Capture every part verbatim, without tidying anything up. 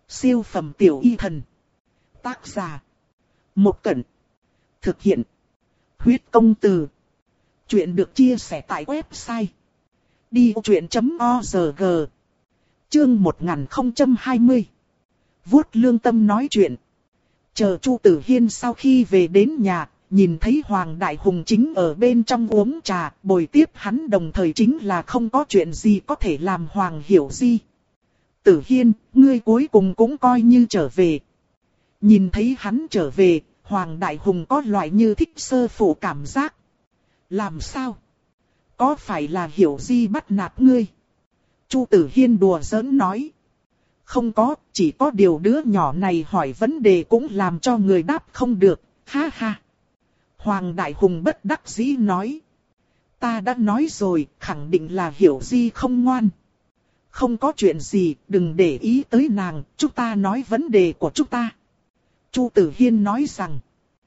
Siêu phẩm tiểu y thần. Tác giả. Một Cẩn. Thực hiện. Huyết công từ. Chuyện được chia sẻ tại website đi vô chuyện chấm org. Chương một nghìn không trăm hai mươi. Vuốt lương tâm nói chuyện. Chờ Chu Tử Hiên sau khi về đến nhà, nhìn thấy Hoàng Đại Hùng chính ở bên trong uống trà, bồi tiếp hắn đồng thời chính là không có chuyện gì có thể làm Hoàng hiểu gì. Tử Hiên, ngươi cuối cùng cũng coi như trở về. Nhìn thấy hắn trở về, Hoàng Đại Hùng có loại như thích sơ phụ cảm giác. Làm sao? Có phải là hiểu gì bắt nạt ngươi? Chu Tử Hiên đùa giỡn nói. Không có, chỉ có điều đứa nhỏ này hỏi vấn đề cũng làm cho người đáp không được, ha ha. Hoàng Đại Hùng bất đắc dĩ nói. Ta đã nói rồi, khẳng định là hiểu gì không ngoan. Không có chuyện gì, đừng để ý tới nàng, chúng ta nói vấn đề của chúng ta. Chu Tử Hiên nói rằng.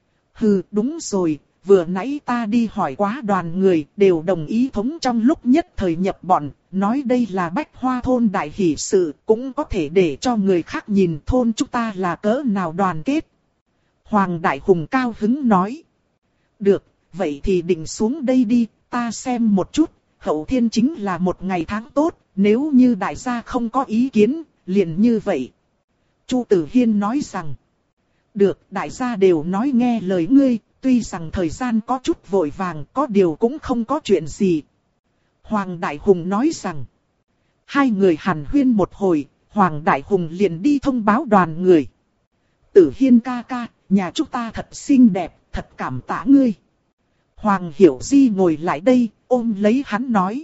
Hừ, đúng rồi, vừa nãy ta đi hỏi quá đoàn người, đều đồng ý thống trong lúc nhất thời nhập bọn, nói đây là Bách Hoa thôn đại hỷ sự, cũng có thể để cho người khác nhìn thôn chúng ta là cỡ nào đoàn kết. Hoàng Đại Hùng cao hứng nói. Được, vậy thì định xuống đây đi, ta xem một chút, hậu thiên chính là một ngày tháng tốt, nếu như đại gia không có ý kiến, liền như vậy. Chu Tử Hiên nói rằng. Được, đại gia đều nói nghe lời ngươi, tuy rằng thời gian có chút vội vàng, có điều cũng không có chuyện gì. Hoàng Đại Hùng nói rằng. Hai người hàn huyên một hồi, Hoàng Đại Hùng liền đi thông báo đoàn người. Tử Hiên ca ca, nhà chúng ta thật xinh đẹp, thật cảm tạ ngươi. Hoàng Hiểu Di ngồi lại đây, ôm lấy hắn nói.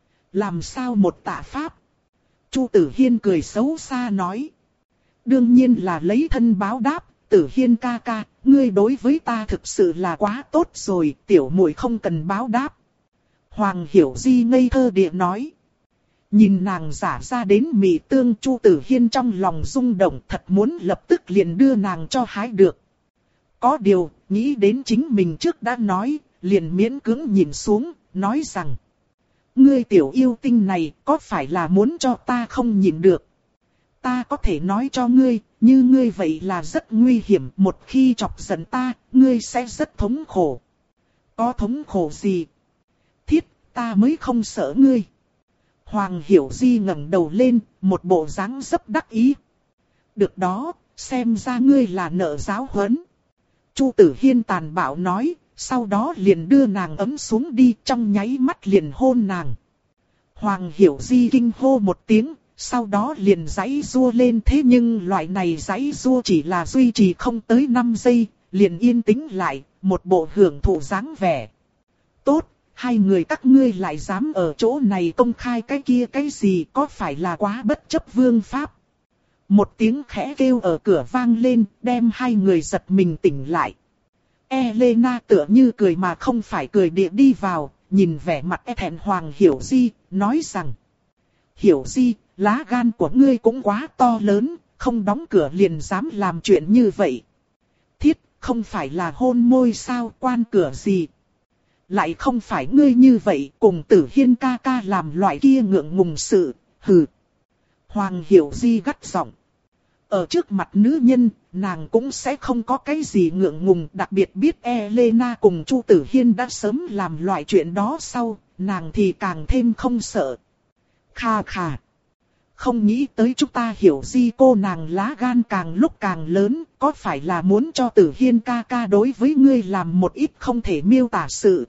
Làm sao một tạ pháp? Chu Tử Hiên cười xấu xa nói. Đương nhiên là lấy thân báo đáp, Tử Hiên ca ca, ngươi đối với ta thực sự là quá tốt rồi, tiểu muội không cần báo đáp. Hoàng Hiểu Di ngây thơ địa nói. Nhìn nàng giả ra đến mị tương, Chu Tử Hiên trong lòng rung động, thật muốn lập tức liền đưa nàng cho hái được. Có điều, nghĩ đến chính mình trước đã nói, liền miễn cưỡng nhìn xuống, nói rằng. Ngươi tiểu yêu tinh này có phải là muốn cho ta không nhìn được? Ta có thể nói cho ngươi, như ngươi vậy là rất nguy hiểm, một khi chọc giận ta, ngươi sẽ rất thống khổ. Có thống khổ gì? Thiết, ta mới không sợ ngươi. Hoàng Hiểu Di ngẩng đầu lên, một bộ dáng rất đắc ý. Được đó, xem ra ngươi là nợ giáo huấn. Chu Tử Hiên tàn bạo nói, sau đó liền đưa nàng ấm xuống đi, trong nháy mắt liền hôn nàng. Hoàng Hiểu Di kinh hô một tiếng, sau đó liền giãy giụa lên, thế nhưng loại này giãy giụa chỉ là duy trì không tới năm giây, liền yên tĩnh lại, một bộ hưởng thụ dáng vẻ. Tốt, hai người các ngươi lại dám ở chỗ này công khai cái kia cái gì, có phải là quá bất chấp vương pháp? Một tiếng khẽ kêu ở cửa vang lên, đem hai người giật mình tỉnh lại. Elena tựa như cười mà không phải cười địa đi vào, nhìn vẻ mặt e thẹn Hoàng Hiểu Di, nói rằng. Hiểu Di, lá gan của ngươi cũng quá to lớn, không đóng cửa liền dám làm chuyện như vậy. Thiết, không phải là hôn môi sao, quan cửa gì? Lại không phải ngươi như vậy, cùng Tử Hiên ca ca làm loại kia ngượng ngùng sự, hừ. Hoàng Hiểu Di gắt giọng. Ở trước mặt nữ nhân, nàng cũng sẽ không có cái gì ngượng ngùng, đặc biệt biết Elena cùng Chu Tử Hiên đã sớm làm loại chuyện đó sau, nàng thì càng thêm không sợ. Kha kha. Không nghĩ tới chúng ta Hiểu Di cô nàng lá gan càng lúc càng lớn, có phải là muốn cho Tử Hiên ca ca đối với ngươi làm một ít không thể miêu tả sự.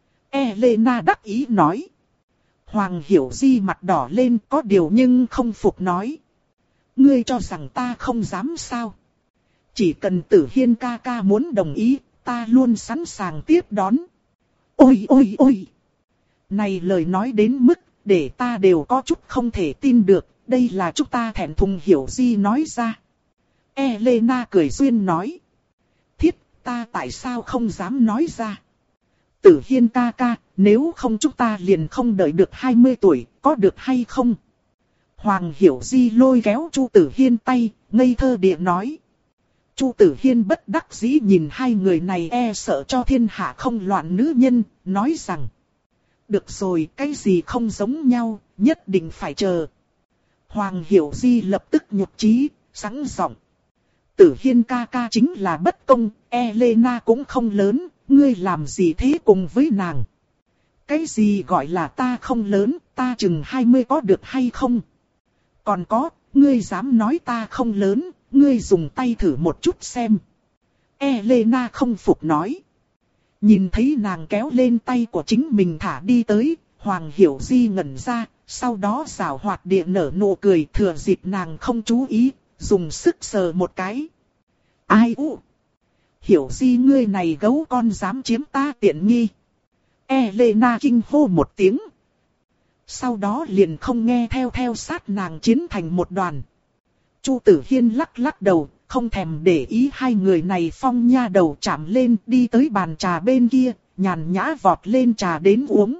Elena đắc ý nói. Hoàng Hiểu Di mặt đỏ lên, có điều nhưng không phục nói. Ngươi cho rằng ta không dám sao? Chỉ cần Tử Hiên ca ca muốn đồng ý, ta luôn sẵn sàng tiếp đón. Ôi ôi ôi! Này lời nói đến mức, để ta đều có chút không thể tin được, đây là chúng ta thẹn thùng Hiểu Di nói ra. Elena cười duyên nói. Thiết, ta tại sao không dám nói ra? Tử Hiên ca ca, nếu không chúng ta liền không đợi được hai mươi tuổi, có được hay không? Hoàng Hiểu Di lôi kéo Chu Tử Hiên tay, ngây thơ địa nói. Chu Tử Hiên bất đắc dĩ nhìn hai người này e sợ cho thiên hạ không loạn nữ nhân, nói rằng. Được rồi, cái gì không giống nhau, nhất định phải chờ. Hoàng Hiểu Di lập tức nhục chí, sẵn giọng. Tử Hiên ca ca chính là bất công, Elena cũng không lớn, ngươi làm gì thế cùng với nàng? Cái gì gọi là ta không lớn, ta chừng hai mươi có được hay không? Còn có, ngươi dám nói ta không lớn, ngươi dùng tay thử một chút xem. Elena không phục nói. Nhìn thấy nàng kéo lên tay của chính mình thả đi tới, Hoàng Hiểu Di ngẩn ra, sau đó giảo hoạt địa nở nụ cười, thừa dịp nàng không chú ý, dùng sức sờ một cái. Ai u? Hiểu Di ngươi này gấu con dám chiếm ta tiện nghi. Elena kinh hô một tiếng. Sau đó liền không nghe theo theo sát nàng chiến thành một đoàn. Chu Tử Hiên lắc lắc đầu, không thèm để ý hai người này phong nha đầu chạm lên đi tới bàn trà bên kia, nhàn nhã vọt lên trà đến uống.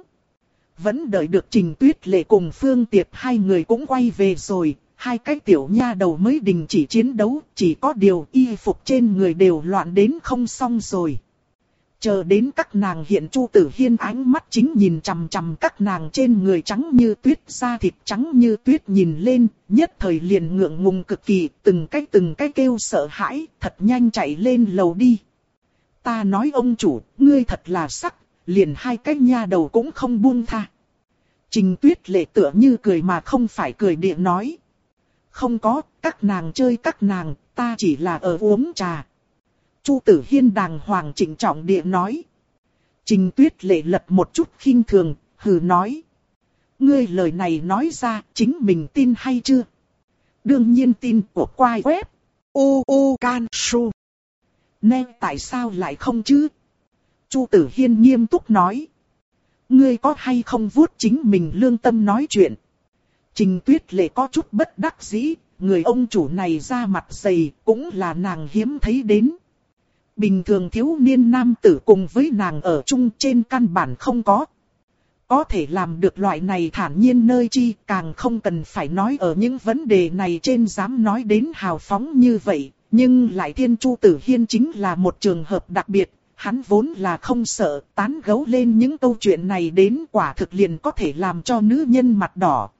Vẫn đợi được Trình Tuyết Lệ cùng Phương Tiệp hai người cũng quay về rồi, hai cái tiểu nha đầu mới đình chỉ chiến đấu, chỉ có điều y phục trên người đều loạn đến không xong rồi. Chờ đến các nàng hiện Chu Tử Hiên ánh mắt chính nhìn chằm chằm các nàng trên người trắng như tuyết, da thịt trắng như tuyết nhìn lên, nhất thời liền ngượng ngùng cực kỳ, từng cái từng cái kêu sợ hãi, thật nhanh chạy lên lầu đi. Ta nói ông chủ, ngươi thật là sắc, liền hai cái nha đầu cũng không buông tha. Trình Tuyết Lệ tựa như cười mà không phải cười địa nói. Không có, các nàng chơi các nàng, ta chỉ là ở uống trà. Chu Tử Hiên đàng hoàng trịnh trọng địa nói. Trình Tuyết Lệ lật một chút khinh thường, hừ nói. Ngươi lời này nói ra, chính mình tin hay chưa? Đương nhiên tin của quai web. U U Can Su. Nè tại sao lại không chứ? Chu Tử Hiên nghiêm túc nói. Ngươi có hay không vuốt chính mình lương tâm nói chuyện? Trình Tuyết Lệ có chút bất đắc dĩ, người ông chủ này da mặt dày cũng là nàng hiếm thấy đến. Bình thường thiếu niên nam tử cùng với nàng ở chung trên căn bản không có. Có thể làm được loại này thản nhiên nơi chi, càng không cần phải nói ở những vấn đề này trên dám nói đến hào phóng như vậy. Nhưng lại Thiên Chu Tử Hiên chính là một trường hợp đặc biệt, hắn vốn là không sợ, tán gẫu lên những câu chuyện này đến quả thực liền có thể làm cho nữ nhân mặt đỏ.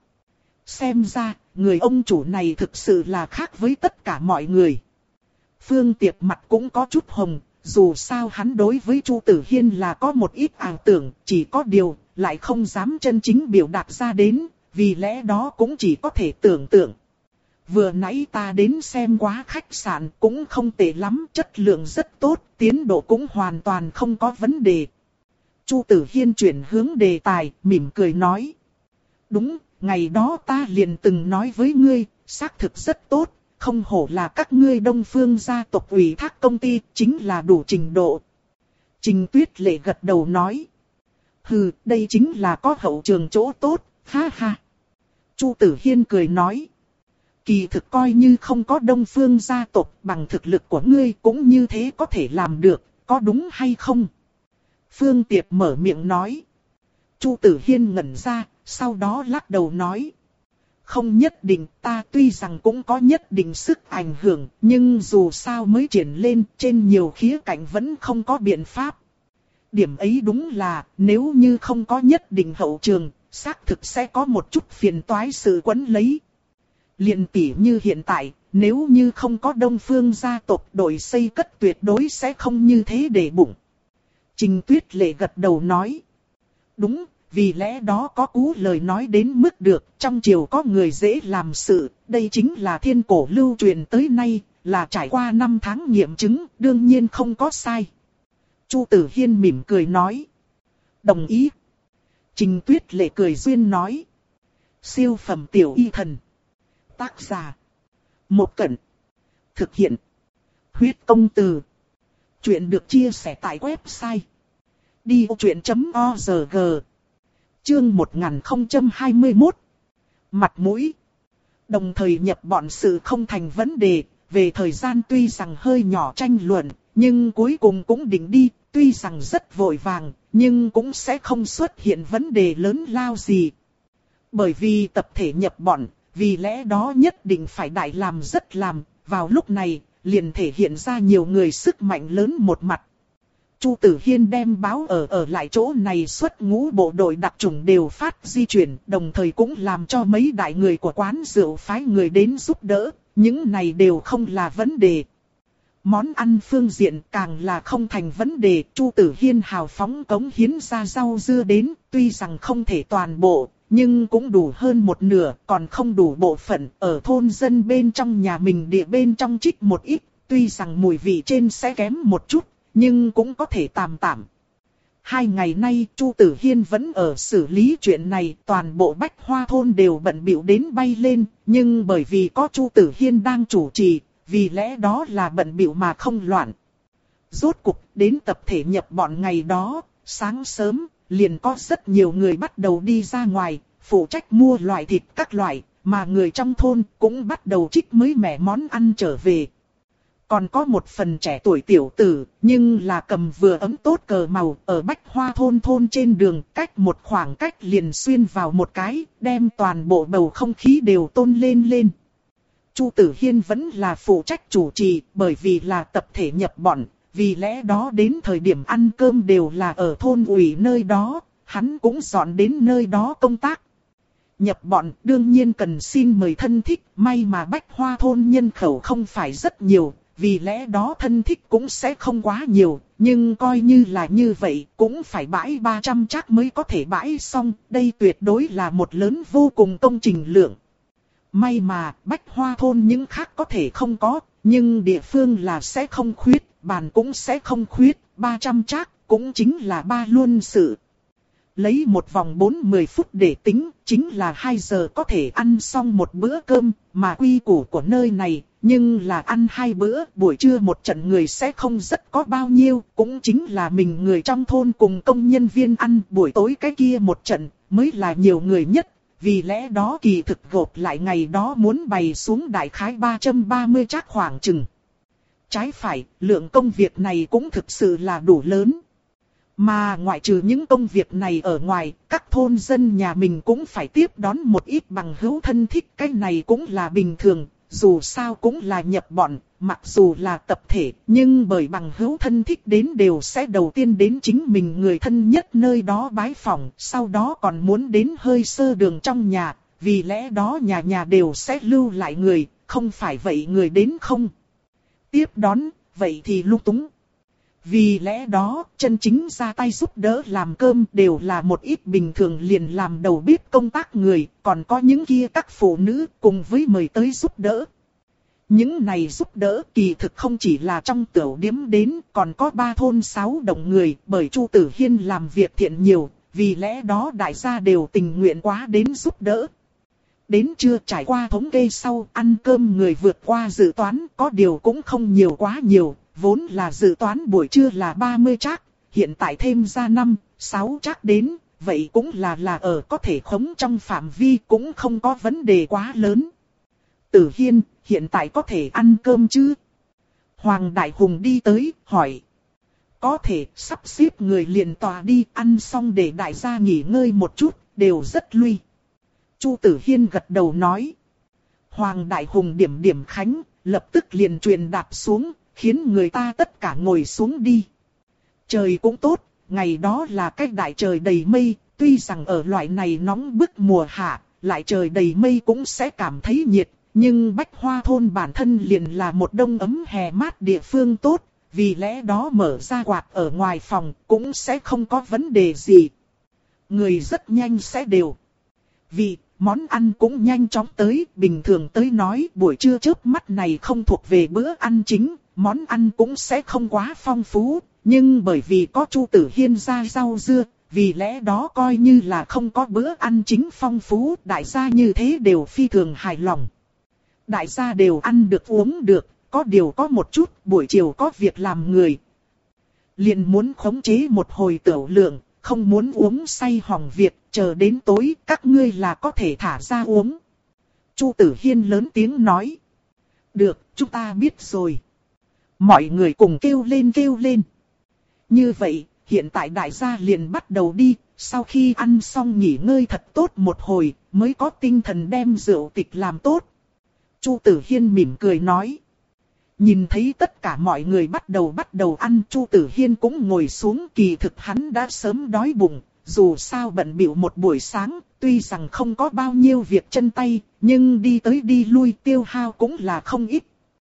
Xem ra, người ông chủ này thực sự là khác với tất cả mọi người. Phương Tiệp mặt cũng có chút hồng, dù sao hắn đối với Chu Tử Hiên là có một ít ảo tưởng, chỉ có điều, lại không dám chân chính biểu đạt ra đến, vì lẽ đó cũng chỉ có thể tưởng tượng. Vừa nãy ta đến xem quá khách sạn cũng không tệ lắm, chất lượng rất tốt, tiến độ cũng hoàn toàn không có vấn đề. Chu Tử Hiên chuyển hướng đề tài, mỉm cười nói. Đúng, ngày đó ta liền từng nói với ngươi, xác thực rất tốt. Không hổ là các ngươi Đông Phương gia tộc ủy thác công ty, chính là đủ trình độ. Trình Tuyết Lệ gật đầu nói. Hừ, đây chính là có hậu trường chỗ tốt, ha ha. Chu Tử Hiên cười nói. Kỳ thực coi như không có Đông Phương gia tộc, bằng thực lực của ngươi cũng như thế có thể làm được, có đúng hay không? Phương Tiệp mở miệng nói. Chu Tử Hiên ngẩn ra, sau đó lắc đầu nói. Không nhất định, ta tuy rằng cũng có nhất định sức ảnh hưởng, nhưng dù sao mới triển lên, trên nhiều khía cạnh vẫn không có biện pháp. Điểm ấy đúng là, nếu như không có nhất định hậu trường, xác thực sẽ có một chút phiền toái sự quấn lấy. Liền tỉ như hiện tại, nếu như không có Đông Phương gia tộc đội xây cất tuyệt đối sẽ không như thế để bụng. Trình Tuyết Lệ gật đầu nói. Đúng. Vì lẽ đó có cú lời nói đến mức được, trong triều có người dễ làm sự, đây chính là thiên cổ lưu truyền tới nay, là trải qua năm tháng nghiệm chứng, đương nhiên không có sai. Chu Tử Hiên mỉm cười nói. Đồng ý. Trình Tuyết Lệ cười duyên nói. Siêu phẩm tiểu y thần. Tác giả. Một Cẩn. Thực hiện. Huyết công từ. Chuyện được chia sẻ tại website. đi vô chuyện chấm org. Chương một nghìn không trăm hai mươi mốt. Mặt mũi. Đồng thời nhập bọn sự không thành vấn đề, về thời gian tuy rằng hơi nhỏ tranh luận, nhưng cuối cùng cũng định đi, tuy rằng rất vội vàng, nhưng cũng sẽ không xuất hiện vấn đề lớn lao gì. Bởi vì tập thể nhập bọn, vì lẽ đó nhất định phải đại làm rất làm, vào lúc này, liền thể hiện ra nhiều người sức mạnh lớn một mặt. Chu Tử Hiên đem báo ở ở lại chỗ này xuất ngũ bộ đội đặc chủng đều phát di chuyển, đồng thời cũng làm cho mấy đại người của quán rượu phái người đến giúp đỡ, Những này đều không là vấn đề. Món ăn phương diện càng là không thành vấn đề. Chu Tử Hiên hào phóng cống hiến ra rau dưa đến, tuy rằng không thể toàn bộ, nhưng cũng đủ hơn một nửa, còn không đủ bộ phận. Ở thôn dân bên trong nhà mình địa bên trong trích một ít, tuy rằng mùi vị trên sẽ kém một chút, nhưng cũng có thể tạm tạm. Hai ngày nay Chu Tử Hiên vẫn ở xử lý chuyện này, toàn bộ Bách Hoa thôn đều bận bịu đến bay lên, nhưng bởi vì có Chu Tử Hiên đang chủ trì, vì lẽ đó là bận bịu mà không loạn. Rốt cục đến tập thể nhập bọn ngày đó, sáng sớm, liền có rất nhiều người bắt đầu đi ra ngoài, phụ trách mua loại thịt các loại, mà người trong thôn cũng bắt đầu trích mới mẻ món ăn trở về. Còn có một phần trẻ tuổi tiểu tử, nhưng là cầm vừa ấm tốt cờ màu, ở Bách Hoa thôn thôn trên đường, cách một khoảng cách liền xuyên vào một cái, đem toàn bộ bầu không khí đều tôn lên lên. Chu Tử Hiên vẫn là phụ trách chủ trì, bởi vì là tập thể nhập bọn, vì lẽ đó đến thời điểm ăn cơm đều là ở thôn ủy nơi đó, hắn cũng dọn đến nơi đó công tác. Nhập bọn đương nhiên cần xin mời thân thích, may mà Bách Hoa thôn nhân khẩu không phải rất nhiều, vì lẽ đó thân thích cũng sẽ không quá nhiều, nhưng coi như là như vậy cũng phải bãi ba trăm chắc mới có thể bãi xong, đây tuyệt đối là một lớn vô cùng công trình lượng. May mà Bách Hoa thôn những khác có thể không có, nhưng địa phương là sẽ không khuyết, bàn cũng sẽ không khuyết, ba trăm chắc cũng chính là ba luôn sự. Lấy một vòng bốn mươi phút để tính, chính là hai giờ có thể ăn xong một bữa cơm, mà quy củ của nơi này, nhưng là ăn hai bữa, buổi trưa một trận người sẽ không rất có bao nhiêu, cũng chính là mình người trong thôn cùng công nhân viên ăn, buổi tối cái kia một trận, mới là nhiều người nhất, vì lẽ đó kỳ thực gộp lại ngày đó muốn bày xuống đại khái ba trăm ba mươi chắc khoảng chừng. Trái phải, lượng công việc này cũng thực sự là đủ lớn. Mà ngoại trừ những công việc này ở ngoài, các thôn dân nhà mình cũng phải tiếp đón một ít bằng hữu thân thích. Cái này cũng là bình thường, dù sao cũng là nhập bọn, mặc dù là tập thể, nhưng bởi bằng hữu thân thích đến đều sẽ đầu tiên đến chính mình người thân nhất nơi đó bái phỏng, sau đó còn muốn đến hơi sơ đường trong nhà, vì lẽ đó nhà nhà đều sẽ lưu lại người, không phải vậy người đến không tiếp đón, vậy thì lung túng. Vì lẽ đó, chân chính ra tay giúp đỡ làm cơm đều là một ít bình thường liền làm đầu bếp công tác người, còn có những kia các phụ nữ cùng với mời tới giúp đỡ. Những này giúp đỡ kỳ thực không chỉ là trong tiểu điếm đến, còn có ba thôn sáu đồng người, bởi Chu Tử Hiên làm việc thiện nhiều, vì lẽ đó đại gia đều tình nguyện quá đến giúp đỡ. Đến trưa trải qua thống kê sau, ăn cơm người vượt qua dự toán, có điều cũng không nhiều quá nhiều. Vốn là dự toán buổi trưa là ba mươi chắc, hiện tại thêm ra năm, sáu chắc đến, vậy cũng là là ở có thể khống trong phạm vi, cũng không có vấn đề quá lớn. Tử Hiên, hiện tại có thể ăn cơm chứ? Hoàng Đại Hùng đi tới, hỏi. Có thể, sắp xếp người liền tòa đi, ăn xong để đại gia nghỉ ngơi một chút, đều rất lui. Chu Tử Hiên gật đầu nói. Hoàng Đại Hùng điểm điểm khánh, lập tức liền truyền đạp xuống, khiến người ta tất cả ngồi xuống đi. Trời cũng tốt, ngày đó là cái đại trời đầy mây, tuy rằng ở loại này nóng bức mùa hạ, lại trời đầy mây cũng sẽ cảm thấy nhiệt, nhưng Bách Hoa thôn bản thân liền là một đông ấm hè mát địa phương tốt, vì lẽ đó mở ra quạt ở ngoài phòng cũng sẽ không có vấn đề gì. Người rất nhanh sẽ đều. Vì món ăn cũng nhanh chóng tới, bình thường tới nói buổi trưa chớp mắt này không thuộc về bữa ăn chính. Món ăn cũng sẽ không quá phong phú, nhưng bởi vì có Chu Tử Hiên ra rau dưa, vì lẽ đó coi như là không có bữa ăn chính phong phú, đại gia như thế đều phi thường hài lòng. Đại gia đều ăn được uống được, có điều có một chút, buổi chiều có việc làm người. Liền muốn khống chế một hồi tiểu lượng, không muốn uống say hỏng việc, chờ đến tối các ngươi là có thể thả ra uống. Chu Tử Hiên lớn tiếng nói. Được, chúng ta biết rồi. Mọi người cùng kêu lên kêu lên. Như vậy, hiện tại đại gia liền bắt đầu đi, sau khi ăn xong nghỉ ngơi thật tốt một hồi, mới có tinh thần đem rượu tịch làm tốt. Chu Tử Hiên mỉm cười nói. Nhìn thấy tất cả mọi người bắt đầu bắt đầu ăn, Chu Tử Hiên cũng ngồi xuống, kỳ thực hắn đã sớm đói bụng, dù sao bận bịu một buổi sáng, tuy rằng không có bao nhiêu việc chân tay, nhưng đi tới đi lui tiêu hao cũng là không ít.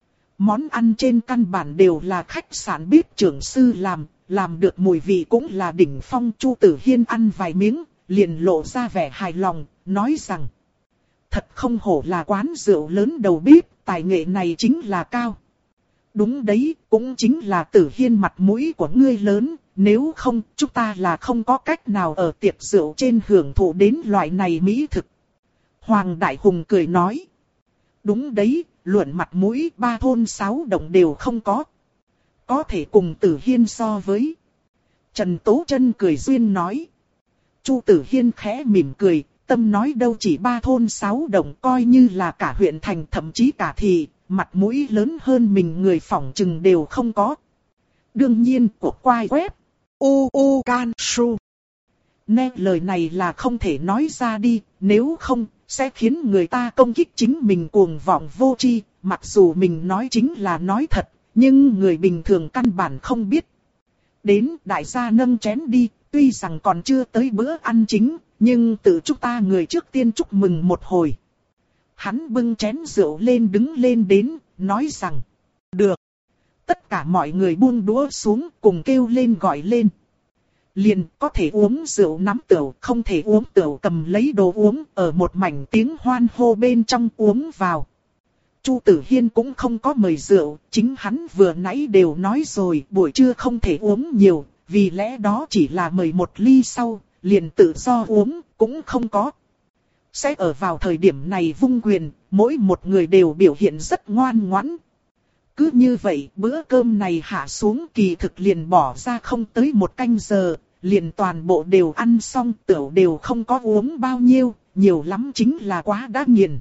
Món ăn trên căn bản đều là khách sạn bếp trưởng sư làm, làm được mùi vị cũng là đỉnh phong. Chu Tử Hiên ăn vài miếng, liền lộ ra vẻ hài lòng, nói rằng: thật không hổ là quán rượu lớn đầu bếp, tài nghệ này chính là cao. Đúng đấy, cũng chính là Tử Hiên mặt mũi của ngươi lớn, nếu không chúng ta là không có cách nào ở tiệc rượu trên hưởng thụ đến loại này mỹ thực. Hoàng Đại Hùng cười nói: đúng đấy, luận mặt mũi ba thôn sáu đồng đều không có. Có thể cùng Tử Hiên so với. Trần Tố Trân cười duyên nói. Chu Tử Hiên khẽ mỉm cười, tâm nói đâu chỉ ba thôn sáu đồng, coi như là cả huyện thành thậm chí cả thị, mặt mũi lớn hơn mình người phỏng chừng đều không có. Đương nhiên của quai web u u can su. Nè, lời này là không thể nói ra đi, nếu không sẽ khiến người ta công kích chính mình cuồng vọng vô tri. Mặc dù mình nói chính là nói thật, nhưng người bình thường căn bản không biết. Đến, đại gia nâng chén đi, tuy rằng còn chưa tới bữa ăn chính, nhưng tự chúng ta người trước tiên chúc mừng một hồi. Hắn bưng chén rượu lên đứng lên đến, nói rằng: được. Tất cả mọi người buông đũa xuống cùng kêu lên gọi lên. Liền có thể uống rượu nắm tửu, không thể uống tửu cầm lấy đồ uống, ở một mảnh tiếng hoan hô bên trong uống vào. Chu Tử Hiên cũng không có mời rượu, chính hắn vừa nãy đều nói rồi buổi trưa không thể uống nhiều, vì lẽ đó chỉ là mời một ly sau, liền tự do uống, cũng không có. Sẽ ở vào thời điểm này vung quyền, mỗi một người đều biểu hiện rất ngoan ngoãn. Cứ như vậy, bữa cơm này hạ xuống kỳ thực liền bỏ ra không tới một canh giờ, liền toàn bộ đều ăn xong, tửu đều không có uống bao nhiêu, nhiều lắm chính là quá đã nghiền.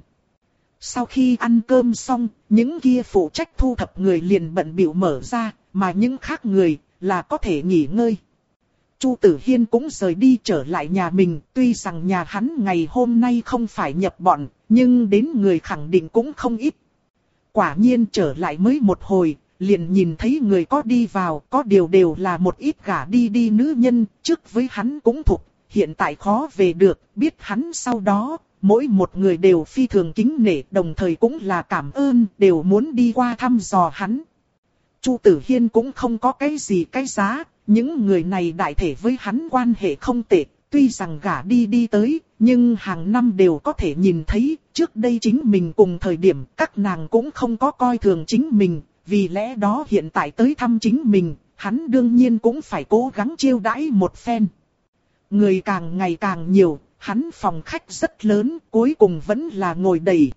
Sau khi ăn cơm xong, những kia phụ trách thu thập người liền bận bịu mở ra, mà những khác người là có thể nghỉ ngơi. Chu Tử Hiên cũng rời đi trở lại nhà mình, tuy rằng nhà hắn ngày hôm nay không phải nhập bọn, nhưng đến người khẳng định cũng không ít. Quả nhiên trở lại mới một hồi, liền nhìn thấy người có đi vào, có điều đều là một ít gả đi đi nữ nhân, trước với hắn cũng thục, hiện tại khó về được, biết hắn sau đó, mỗi một người đều phi thường kính nể, đồng thời cũng là cảm ơn, đều muốn đi qua thăm dò hắn. Chu Tử Hiên cũng không có cái gì cái giá, những người này đại thể với hắn quan hệ không tệ, tuy rằng gả đi đi tới, nhưng hàng năm đều có thể nhìn thấy, trước đây chính mình cùng thời điểm các nàng cũng không có coi thường chính mình, vì lẽ đó hiện tại tới thăm chính mình, hắn đương nhiên cũng phải cố gắng chiêu đãi một phen. Người càng ngày càng nhiều, hắn phòng khách rất lớn, cuối cùng vẫn là ngồi đầy.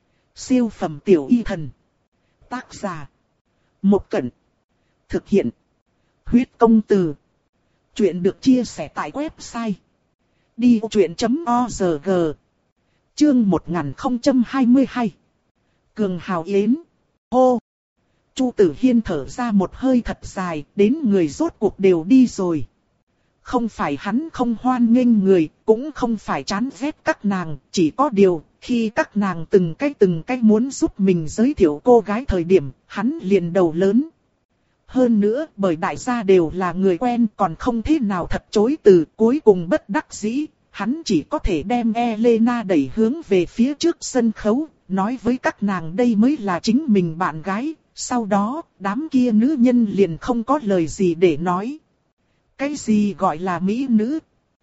Siêu phẩm tiểu y thần. Tác giả: Một Cẩn. Thực hiện: Huyết Công Từ. Chuyện được chia sẻ tại website đi ô chuyện chấm org. Chương một nghìn không trăm hai mươi hai. Cường Hào Yến. Hô. Chu Tử Hiên thở ra một hơi thật dài, đến người rốt cuộc đều đi rồi. Không phải hắn không hoan nghênh người, cũng không phải chán ghét các nàng, chỉ có điều, khi các nàng từng cái từng cái muốn giúp mình giới thiệu cô gái thời điểm, hắn liền đầu lớn. Hơn nữa, bởi đại gia đều là người quen còn không thế nào thật chối từ, cuối cùng bất đắc dĩ, hắn chỉ có thể đem Elena đẩy hướng về phía trước sân khấu, nói với các nàng đây mới là chính mình bạn gái, sau đó, đám kia nữ nhân liền không có lời gì để nói. Cái gì gọi là mỹ nữ?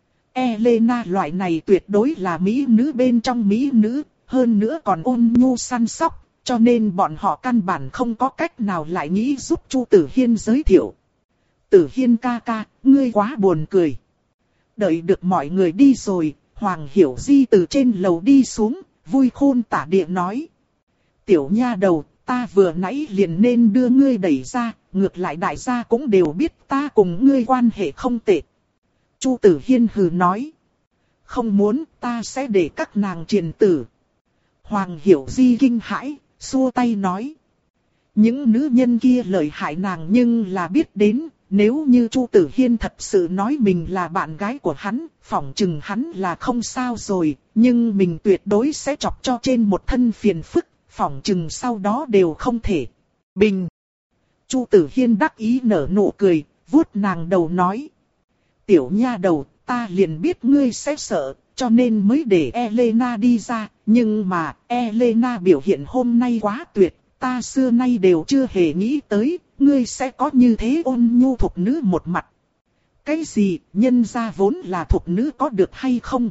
Elena loại này tuyệt đối là mỹ nữ bên trong mỹ nữ, hơn nữa còn ôn nhu săn sóc, cho nên bọn họ căn bản không có cách nào lại nghĩ giúp Chu Tử Hiên giới thiệu. Tử Hiên ca ca, ngươi quá buồn cười. Đợi được mọi người đi rồi, Hoàng Hiểu Di từ trên lầu đi xuống, vui khôn tả địa nói. Tiểu nha đầu, ta vừa nãy liền nên đưa ngươi đẩy ra, ngược lại đại gia cũng đều biết ta cùng ngươi quan hệ không tệ. Chu Tử Hiên hừ nói. Không muốn, ta sẽ để các nàng triền tử. Hoàng Hiểu Di kinh hãi, xua tay nói. Những nữ nhân kia lợi hại nàng nhưng là biết đến, nếu như Chu Tử Hiên thật sự nói mình là bạn gái của hắn, phỏng chừng hắn là không sao rồi, nhưng mình tuyệt đối sẽ chọc cho trên một thân phiền phức, phỏng chừng sau đó đều không thể. Bình. Chu Tử Hiên đắc ý nở nụ cười, vuốt nàng đầu nói. Tiểu nha đầu, ta liền biết ngươi sẽ sợ, cho nên mới để Elena đi ra. Nhưng mà, Elena biểu hiện hôm nay quá tuyệt, ta xưa nay đều chưa hề nghĩ tới, ngươi sẽ có như thế ôn nhu thục nữ một mặt. Cái gì, nhân gia vốn là thục nữ có được hay không?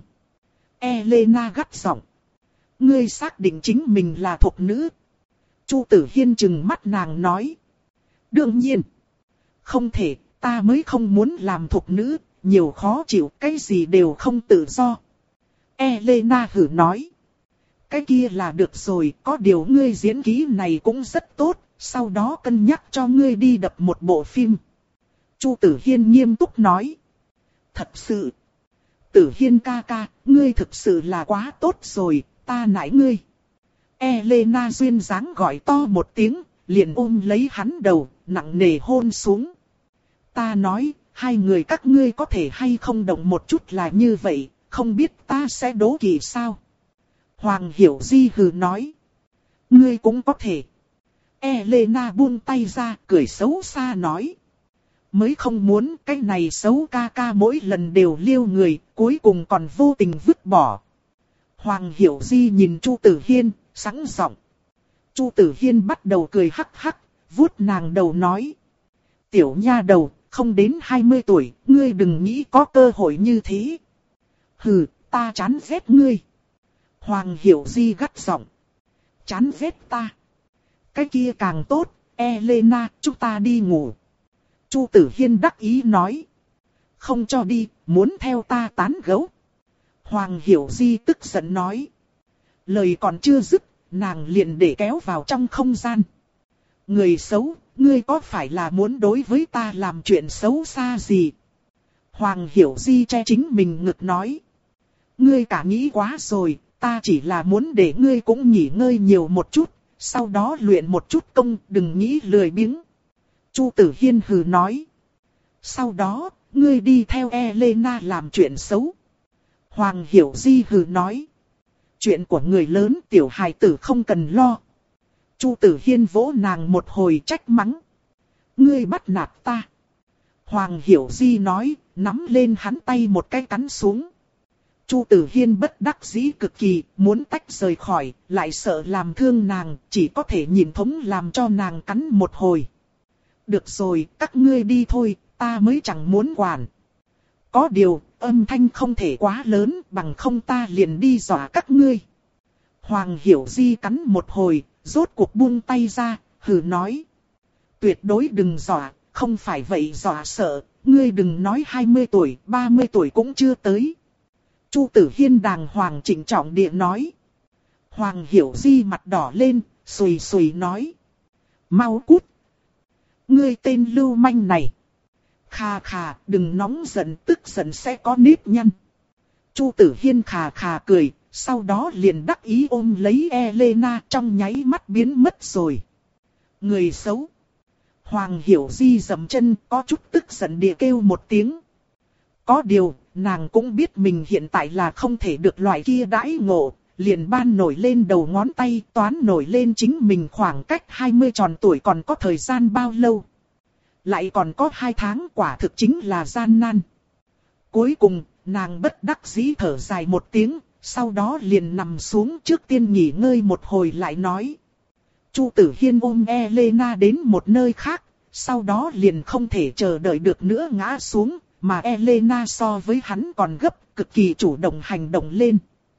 Elena gắt giọng. Ngươi xác định chính mình là thục nữ. Chu Tử Hiên trừng mắt nàng nói. Đương nhiên. Không thể, ta mới không muốn làm thục nữ, nhiều khó chịu, cái gì đều không tự do. Elena hử nói. Cái kia là được rồi, có điều ngươi diễn kỹ này cũng rất tốt, sau đó cân nhắc cho ngươi đi đập một bộ phim. Chu Tử Hiên nghiêm túc nói. Thật sự. Tử Hiên ca ca, ngươi thực sự là quá tốt rồi, ta nãi ngươi. Elena duyên dáng gọi to một tiếng, liền ôm lấy hắn đầu, nặng nề hôn xuống. Ta nói, hai người các ngươi có thể hay không động một chút là như vậy, không biết ta sẽ đố kỵ sao? Hoàng Hiểu Di hừ nói. Ngươi cũng có thể. Elena buông tay ra, cười xấu xa nói. Mới không muốn cái này xấu ca ca mỗi lần đều liêu người, cuối cùng còn vô tình vứt bỏ. Hoàng Hiểu Di nhìn Chu Tử Hiên, sẵn giọng. Chu Tử Hiên bắt đầu cười hắc hắc, vuốt nàng đầu nói. Tiểu nha đầu, không đến hai mươi tuổi, ngươi đừng nghĩ có cơ hội như thế. Hừ, ta chán ghét ngươi. Hoàng Hiểu Di gắt giọng. Chán ghét ta. Cái kia càng tốt, Elena, chúng ta đi ngủ. Chu Tử Hiên đắc ý nói. Không cho đi, muốn theo ta tán gẫu. Hoàng Hiểu Di tức giận nói. Lời còn chưa dứt, nàng liền để kéo vào trong không gian. Người xấu, ngươi có phải là muốn đối với ta làm chuyện xấu xa gì? Hoàng Hiểu Di che chính mình ngực nói. Ngươi cả nghĩ quá rồi, ta chỉ là muốn để ngươi cũng nghỉ ngơi nhiều một chút, sau đó luyện một chút công, đừng nghĩ lười biếng. Chu Tử Hiên hừ nói. Sau đó, ngươi đi theo Elena làm chuyện xấu. Hoàng Hiểu Di hừ nói. Chuyện của người lớn tiểu hài tử không cần lo. Chu Tử Hiên vỗ nàng một hồi trách mắng. Ngươi bắt nạt ta. Hoàng Hiểu Di nói, nắm lên hắn tay một cái cắn xuống. Chu Tử Hiên bất đắc dĩ cực kỳ, muốn tách rời khỏi, lại sợ làm thương nàng, chỉ có thể nhìn thống làm cho nàng cắn một hồi. Được rồi, các ngươi đi thôi, ta mới chẳng muốn quản. Có điều, âm thanh không thể quá lớn, bằng không ta liền đi dọa các ngươi. Hoàng Hiểu Di cắn một hồi, rốt cuộc buông tay ra, hừ nói. Tuyệt đối đừng dọa, không phải vậy dọa sợ, ngươi đừng nói hai mươi tuổi, ba mươi tuổi cũng chưa tới. Chu Tử Hiên đàng hoàng chỉnh trọng địa nói. Hoàng Hiểu Di mặt đỏ lên, xùi xùi nói. Mau cút. Ngươi tên lưu manh này. Khà khà, đừng nóng giận, tức giận sẽ có nếp nhăn. Chu Tử Hiên khà khà cười, sau đó liền đắc ý ôm lấy Elena trong nháy mắt biến mất rồi. Người xấu. Hoàng Hiểu Di dậm chân có chút tức giận địa kêu một tiếng. Có điều, nàng cũng biết mình hiện tại là không thể được loại kia đãi ngộ, liền ban nổi lên đầu ngón tay toán nổi lên chính mình khoảng cách hai mươi tròn tuổi còn có thời gian bao lâu. Lại còn có hai tháng quả thực chính là gian nan. Cuối cùng, nàng bất đắc dĩ thở dài một tiếng, sau đó liền nằm xuống trước tiên nghỉ ngơi một hồi lại nói. Chu Tử Hiên ôm Elena đến một nơi khác, sau đó liền không thể chờ đợi được nữa ngã xuống, mà Elena so với hắn còn gấp, cực kỳ chủ động hành động lên.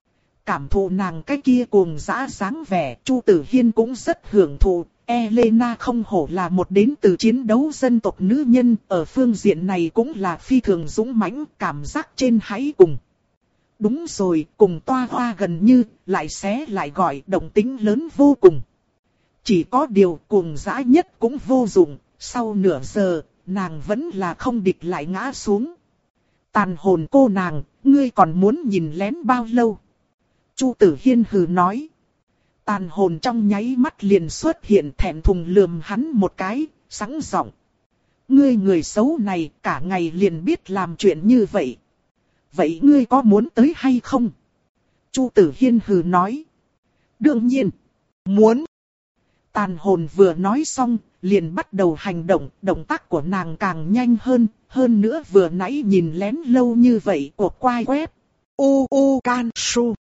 Cảm thụ nàng cái kia cuồng dã dáng vẻ, Chu Tử Hiên cũng rất hưởng thụ. Elena không hổ là một đến từ chiến đấu dân tộc nữ nhân, ở phương diện này cũng là phi thường dũng mãnh, cảm giác trên hãy cùng. Đúng rồi, cùng toa hoa gần như, lại xé lại gọi, động tính lớn vô cùng. Chỉ có điều cuồng dã nhất cũng vô dụng, sau nửa giờ, nàng vẫn là không địch lại ngã xuống. Tàn hồn cô nàng, ngươi còn muốn nhìn lén bao lâu? Chu Tử Hiên hừ nói. Tàn hồn trong nháy mắt liền xuất hiện thẹn thùng lườm hắn một cái, sẵn giọng. Ngươi người xấu này cả ngày liền biết làm chuyện như vậy. Vậy ngươi có muốn tới hay không? Chu Tử Hiên hừ nói. Đương nhiên, muốn. Tàn hồn vừa nói xong, liền bắt đầu hành động, động tác của nàng càng nhanh hơn, hơn nữa vừa nãy nhìn lén lâu như vậy cuộc quay quét. U u can su.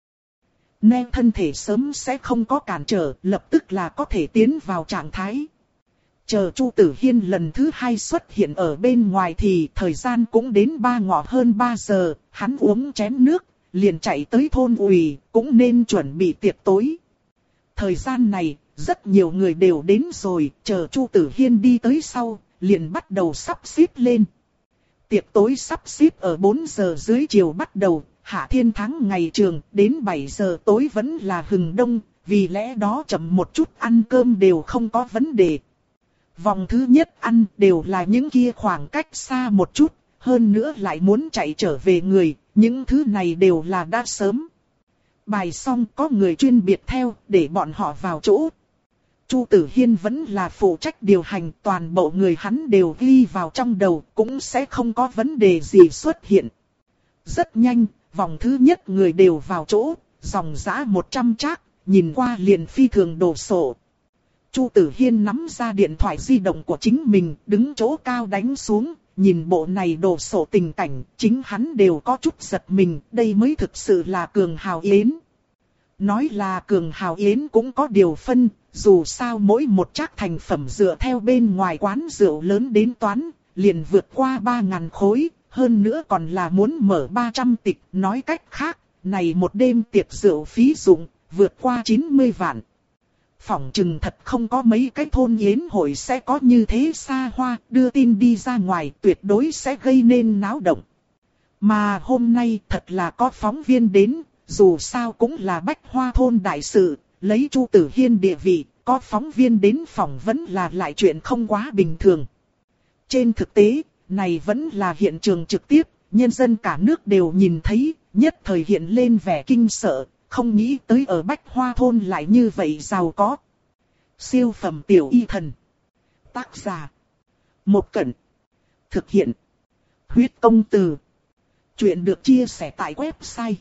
Nên thân thể sớm sẽ không có cản trở, lập tức là có thể tiến vào trạng thái. Chờ Chu Tử Hiên lần thứ hai xuất hiện ở bên ngoài thì thời gian cũng đến ba ngọ hơn ba giờ, hắn uống chén nước, liền chạy tới thôn ủy, cũng nên chuẩn bị tiệc tối. Thời gian này, rất nhiều người đều đến rồi, chờ Chu Tử Hiên đi tới sau, liền bắt đầu sắp xếp lên. Tiệc tối sắp xếp ở bốn giờ dưới chiều bắt đầu, Hạ Thiên Thắng ngày trường, đến bảy giờ tối vẫn là hừng đông, vì lẽ đó chậm một chút ăn cơm đều không có vấn đề. Vòng thứ nhất ăn đều là những kia khoảng cách xa một chút, hơn nữa lại muốn chạy trở về người, những thứ này đều là đã sớm. Bài xong có người chuyên biệt theo để bọn họ vào chỗ. Chu Tử Hiên vẫn là phụ trách điều hành, toàn bộ người hắn đều ghi vào trong đầu, cũng sẽ không có vấn đề gì xuất hiện. Rất nhanh, vòng thứ nhất người đều vào chỗ, dòng dã một trăm trác, nhìn qua liền phi thường đồ sộ. Chu Tử Hiên nắm ra điện thoại di động của chính mình, đứng chỗ cao đánh xuống, nhìn bộ này đồ sộ tình cảnh, chính hắn đều có chút giật mình, đây mới thực sự là cường hào yến. Nói là cường hào yến cũng có điều phân, dù sao mỗi một trác thành phẩm dựa theo bên ngoài quán rượu lớn đến toán, liền vượt qua ba ngàn khối, hơn nữa còn là muốn mở ba trăm tịch, nói cách khác, này một đêm tiệc rượu phí dụng, vượt qua chín mươi vạn. Phỏng chừng thật không có mấy cái thôn yến hội sẽ có như thế xa hoa, đưa tin đi ra ngoài tuyệt đối sẽ gây nên náo động. Mà hôm nay thật là có phóng viên đến, dù sao cũng là Bách Hoa thôn đại sự, lấy Chu Tử Hiên địa vị, có phóng viên đến phỏng vấn là lại chuyện không quá bình thường. Trên thực tế, này vẫn là hiện trường trực tiếp, nhân dân cả nước đều nhìn thấy, nhất thời hiện lên vẻ kinh sợ. Không nghĩ tới ở Bách Hoa thôn lại như vậy giàu có. Siêu phẩm tiểu y thần. Tác giả. Một Cẩn. Thực hiện. Huyết công từ. Chuyện được chia sẻ tại website.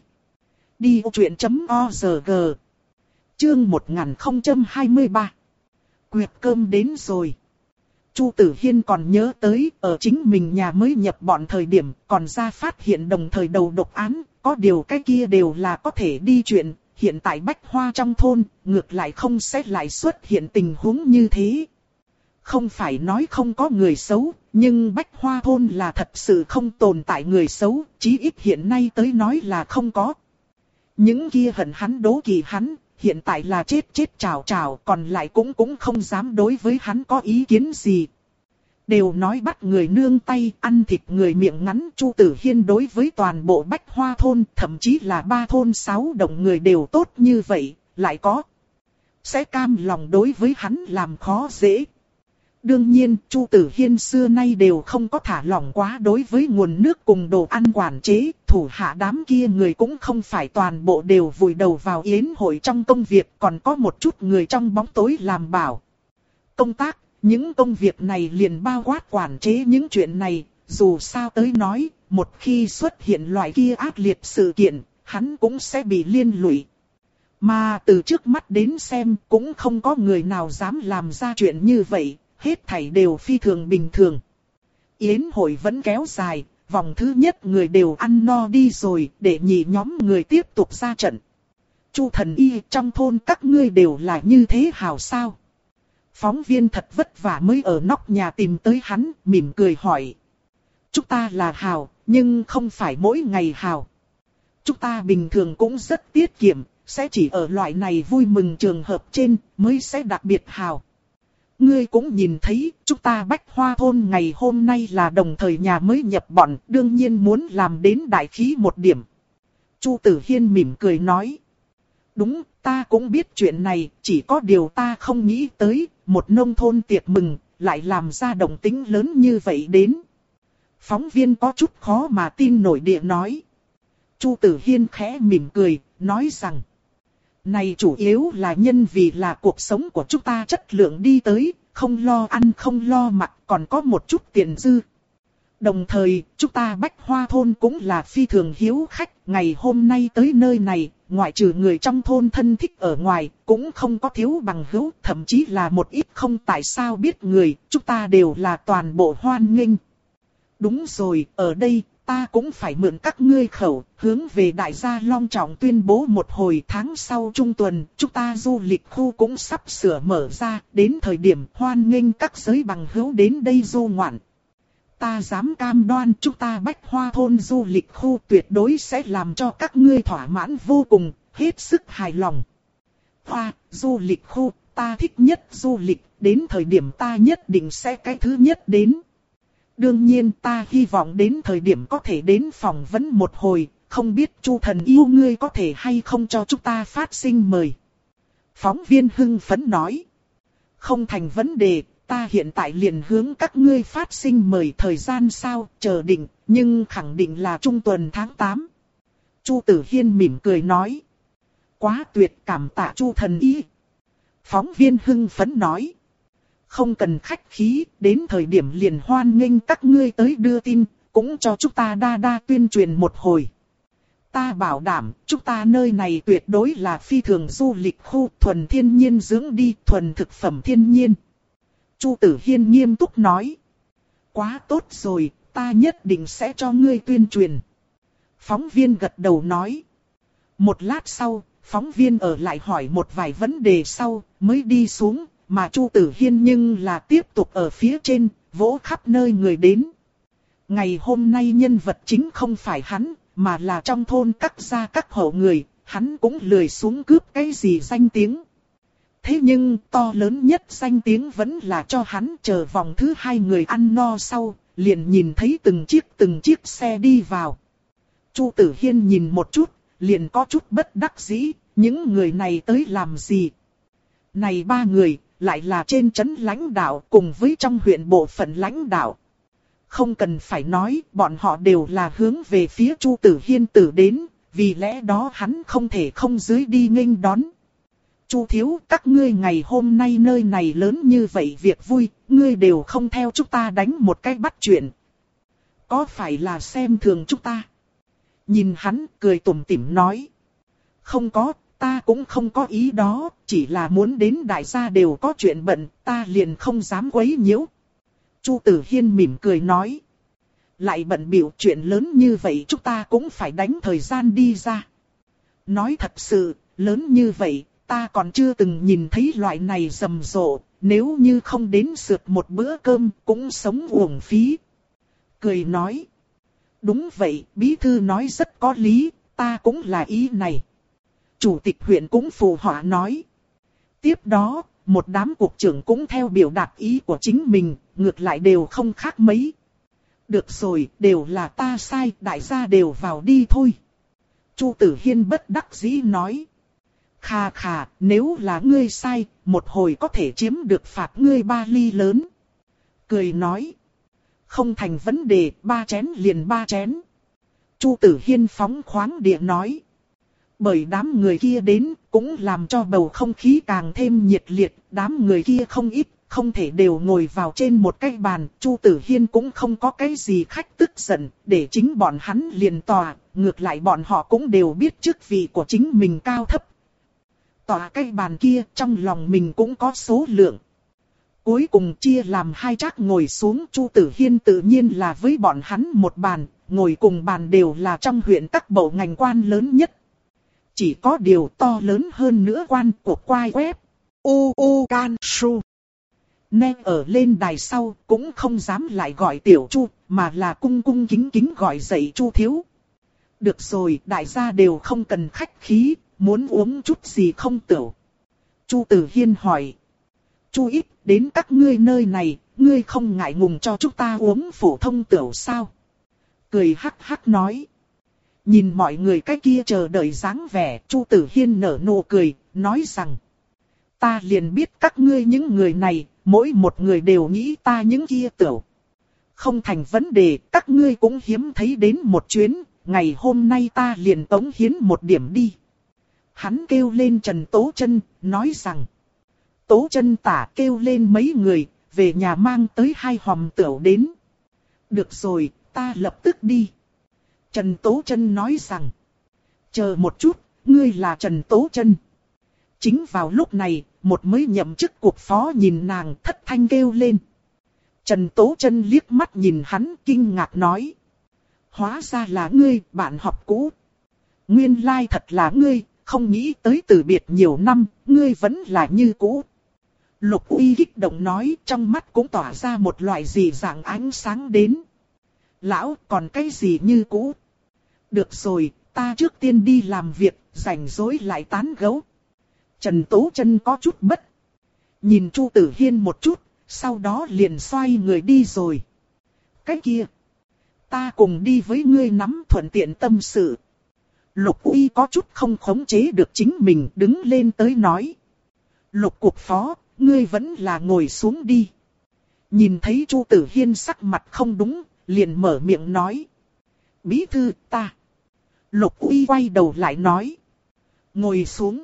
đi ô chuyện chấm org. Chương một nghìn không trăm hai mươi ba. Quyệt cơm đến rồi. Chu Tử Hiên còn nhớ tới ở chính mình nhà mới nhập bọn thời điểm còn ra phát hiện đồng thời đầu độc án. Có điều cái kia đều là có thể đi chuyện, hiện tại Bách Hoa trong thôn, ngược lại không sẽ lại xuất hiện tình huống như thế. Không phải nói không có người xấu, nhưng Bách Hoa thôn là thật sự không tồn tại người xấu, chí ít hiện nay tới nói là không có. Những kia hận hắn đố kỵ hắn, hiện tại là chết chết chào chào, còn lại cũng cũng không dám đối với hắn có ý kiến gì. Đều nói bắt người nương tay, ăn thịt người miệng ngắn. Chu Tử Hiên đối với toàn bộ Bách Hoa thôn, thậm chí là ba thôn sáu đồng người đều tốt như vậy, lại có sẽ cam lòng đối với hắn làm khó dễ. Đương nhiên, Chu Tử Hiên xưa nay đều không có thả lỏng quá đối với nguồn nước cùng đồ ăn quản chế, thủ hạ đám kia người cũng không phải toàn bộ đều vùi đầu vào yến hội trong công việc, còn có một chút người trong bóng tối làm bảo công tác. Những công việc này liền bao quát quản chế những chuyện này, dù sao tới nói, một khi xuất hiện loại kia ác liệt sự kiện, hắn cũng sẽ bị liên lụy. Mà từ trước mắt đến xem cũng không có người nào dám làm ra chuyện như vậy, hết thảy đều phi thường bình thường. Yến hội vẫn kéo dài, vòng thứ nhất người đều ăn no đi rồi, để nhị nhóm người tiếp tục ra trận. Chu thần y, trong thôn các ngươi đều là như thế hảo sao? Phóng viên thật vất vả mới ở nóc nhà tìm tới hắn, mỉm cười hỏi. Chúng ta là hào, nhưng không phải mỗi ngày hào. Chúng ta bình thường cũng rất tiết kiệm, sẽ chỉ ở loại này vui mừng trường hợp trên mới sẽ đặc biệt hào. Ngươi cũng nhìn thấy, chúng ta Bách Hoa thôn ngày hôm nay là đồng thời nhà mới nhập bọn, đương nhiên muốn làm đến đại khí một điểm. Chu Tử Hiên mỉm cười nói. Đúng, ta cũng biết chuyện này, chỉ có điều ta không nghĩ tới, một nông thôn tiệc mừng, lại làm ra động tĩnh lớn như vậy đến. Phóng viên có chút khó mà tin nổi địa nói. Chu Tử Hiên khẽ mỉm cười, nói rằng. Này chủ yếu là nhân vì là cuộc sống của chúng ta chất lượng đi tới, không lo ăn không lo mặc, còn có một chút tiền dư. Đồng thời, chúng ta Bách Hoa thôn cũng là phi thường hiếu khách, ngày hôm nay tới nơi này, ngoại trừ người trong thôn thân thích ở ngoài, cũng không có thiếu bằng hữu, thậm chí là một ít không tại sao biết người, chúng ta đều là toàn bộ hoan nghênh. Đúng rồi, ở đây, ta cũng phải mượn các ngươi khẩu, hướng về đại gia long trọng tuyên bố một hồi tháng sau trung tuần, chúng ta du lịch khu cũng sắp sửa mở ra, đến thời điểm hoan nghênh các giới bằng hữu đến đây du ngoạn. Ta dám cam đoan chúng ta Bách Hoa thôn du lịch khu tuyệt đối sẽ làm cho các ngươi thỏa mãn vô cùng, hết sức hài lòng. Hoa, du lịch khu, ta thích nhất du lịch, đến thời điểm ta nhất định sẽ cái thứ nhất đến. Đương nhiên ta hy vọng đến thời điểm có thể đến phỏng vấn một hồi, không biết Chu thần yêu ngươi có thể hay không cho chúng ta phát sinh mời. Phóng viên hưng phấn nói. Không thành vấn đề, ta hiện tại liền hướng các ngươi phát sinh mời, thời gian sao, chờ định, nhưng khẳng định là trung tuần tháng tám. Chu Tử Hiên mỉm cười nói. Quá tuyệt, cảm tạ Chu thần ý. Phóng viên hưng phấn nói. Không cần khách khí, đến thời điểm liền hoan nghênh các ngươi tới đưa tin, cũng cho chúng ta đa đa tuyên truyền một hồi. Ta bảo đảm, chúng ta nơi này tuyệt đối là phi thường du lịch khu, thuần thiên nhiên dưỡng đi, thuần thực phẩm thiên nhiên. Chu Tử Hiên nghiêm túc nói. Quá tốt rồi, ta nhất định sẽ cho ngươi tuyên truyền. Phóng viên gật đầu nói. Một lát sau, phóng viên ở lại hỏi một vài vấn đề sau, mới đi xuống. Mà Chu Tử Hiên nhưng là tiếp tục ở phía trên, vỗ khắp nơi người đến. Ngày hôm nay nhân vật chính không phải hắn, mà là trong thôn các gia các hộ người, hắn cũng lười xuống cướp cái gì danh tiếng. Thế nhưng to lớn nhất danh tiếng vẫn là cho hắn, chờ vòng thứ hai người ăn no sau, liền nhìn thấy từng chiếc từng chiếc xe đi vào. Chu Tử Hiên nhìn một chút, liền có chút bất đắc dĩ, những người này tới làm gì? Này ba người, lại là trên trấn lãnh đạo cùng với trong huyện bộ phận lãnh đạo. Không cần phải nói, bọn họ đều là hướng về phía Chu Tử Hiên tử đến, vì lẽ đó hắn không thể không dưới đi nghênh đón. Chu thiếu, các ngươi ngày hôm nay nơi này lớn như vậy việc vui, ngươi đều không theo chúng ta đánh một cái bắt chuyện. Có phải là xem thường chúng ta? Nhìn hắn cười tủm tỉm nói. Không có. Ta cũng không có ý đó, chỉ là muốn đến đại gia đều có chuyện bận, ta liền không dám quấy nhiễu. Chu Tử Hiên mỉm cười nói. Lại bận bịu chuyện lớn như vậy chúng ta cũng phải đánh thời gian đi ra. Nói thật sự, lớn như vậy, ta còn chưa từng nhìn thấy loại này rầm rộ, nếu như không đến sượt một bữa cơm cũng sống uổng phí. Cười nói. Đúng vậy, bí thư nói rất có lý, ta cũng là ý này. Chủ tịch huyện cũng phù họa nói. Tiếp đó, một đám cục trưởng cũng theo biểu đạt ý của chính mình, ngược lại đều không khác mấy. Được rồi, đều là ta sai, đại gia đều vào đi thôi. Chu Tử Hiên bất đắc dĩ nói. Khà khà, nếu là ngươi sai, một hồi có thể chiếm được phạt ngươi ba ly lớn. Cười nói. Không thành vấn đề, ba chén liền ba chén. Chu Tử Hiên phóng khoáng địa nói. Bởi đám người kia đến, cũng làm cho bầu không khí càng thêm nhiệt liệt, đám người kia không ít, không thể đều ngồi vào trên một cái bàn, Chu Tử Hiên cũng không có cái gì khách tức giận, để chính bọn hắn liền tòa, ngược lại bọn họ cũng đều biết chức vị của chính mình cao thấp. Tòa cái bàn kia, trong lòng mình cũng có số lượng. Cuối cùng chia làm hai trác ngồi xuống, Chu Tử Hiên tự nhiên là với bọn hắn một bàn, ngồi cùng bàn đều là trong huyện các bộ ngành quan lớn nhất. Chỉ có điều to lớn hơn nữa quan của quai web. U U Can Su. Nè ở lên đài sau cũng không dám lại gọi tiểu Chu, mà là cung cung kính kính gọi dậy Chu thiếu. Được rồi, đại gia đều không cần khách khí, muốn uống chút gì không tửu. Chu Tử Hiên hỏi. Chu ít, đến các ngươi nơi này, ngươi không ngại ngùng cho chúng ta uống phổ thông tửu sao? Cười hắc hắc nói. Nhìn mọi người cái kia chờ đợi dáng vẻ, Chu Tử Hiên nở nụ cười, nói rằng. Ta liền biết các ngươi những người này, mỗi một người đều nghĩ ta những kia tửu. Không thành vấn đề, các ngươi cũng hiếm thấy đến một chuyến, ngày hôm nay ta liền tống hiến một điểm đi. Hắn kêu lên Trần Tố Chân, nói rằng. Tố Chân tả kêu lên mấy người, về nhà mang tới hai hòm tửu đến. Được rồi, ta lập tức đi. Trần Tố Chân nói rằng. Chờ một chút, ngươi là Trần Tố Chân. Chính vào lúc này, một mới nhậm chức cục phó nhìn nàng thất thanh kêu lên. Trần Tố Chân liếc mắt nhìn hắn kinh ngạc nói. Hóa ra là ngươi, bạn học cũ. Nguyên lai thật là ngươi, không nghĩ tới từ biệt nhiều năm, ngươi vẫn là như cũ. Lục Uy kích động nói, trong mắt cũng tỏa ra một loại dị dạng ánh sáng đến. Lão, còn cái gì như cũ? Được rồi, ta trước tiên đi làm việc, rảnh rỗi lại tán gẫu. Trần Tố Chân có chút bất. Nhìn Chu Tử Hiên một chút, sau đó liền xoay người đi rồi. Cái kia, ta cùng đi với ngươi nắm thuận tiện tâm sự. Lục Uy có chút không khống chế được chính mình, đứng lên tới nói. Lục cục phó, ngươi vẫn là ngồi xuống đi. Nhìn thấy Chu Tử Hiên sắc mặt không đúng, liền mở miệng nói. Bí thư, ta. Lục Uy quay đầu lại nói. Ngồi xuống.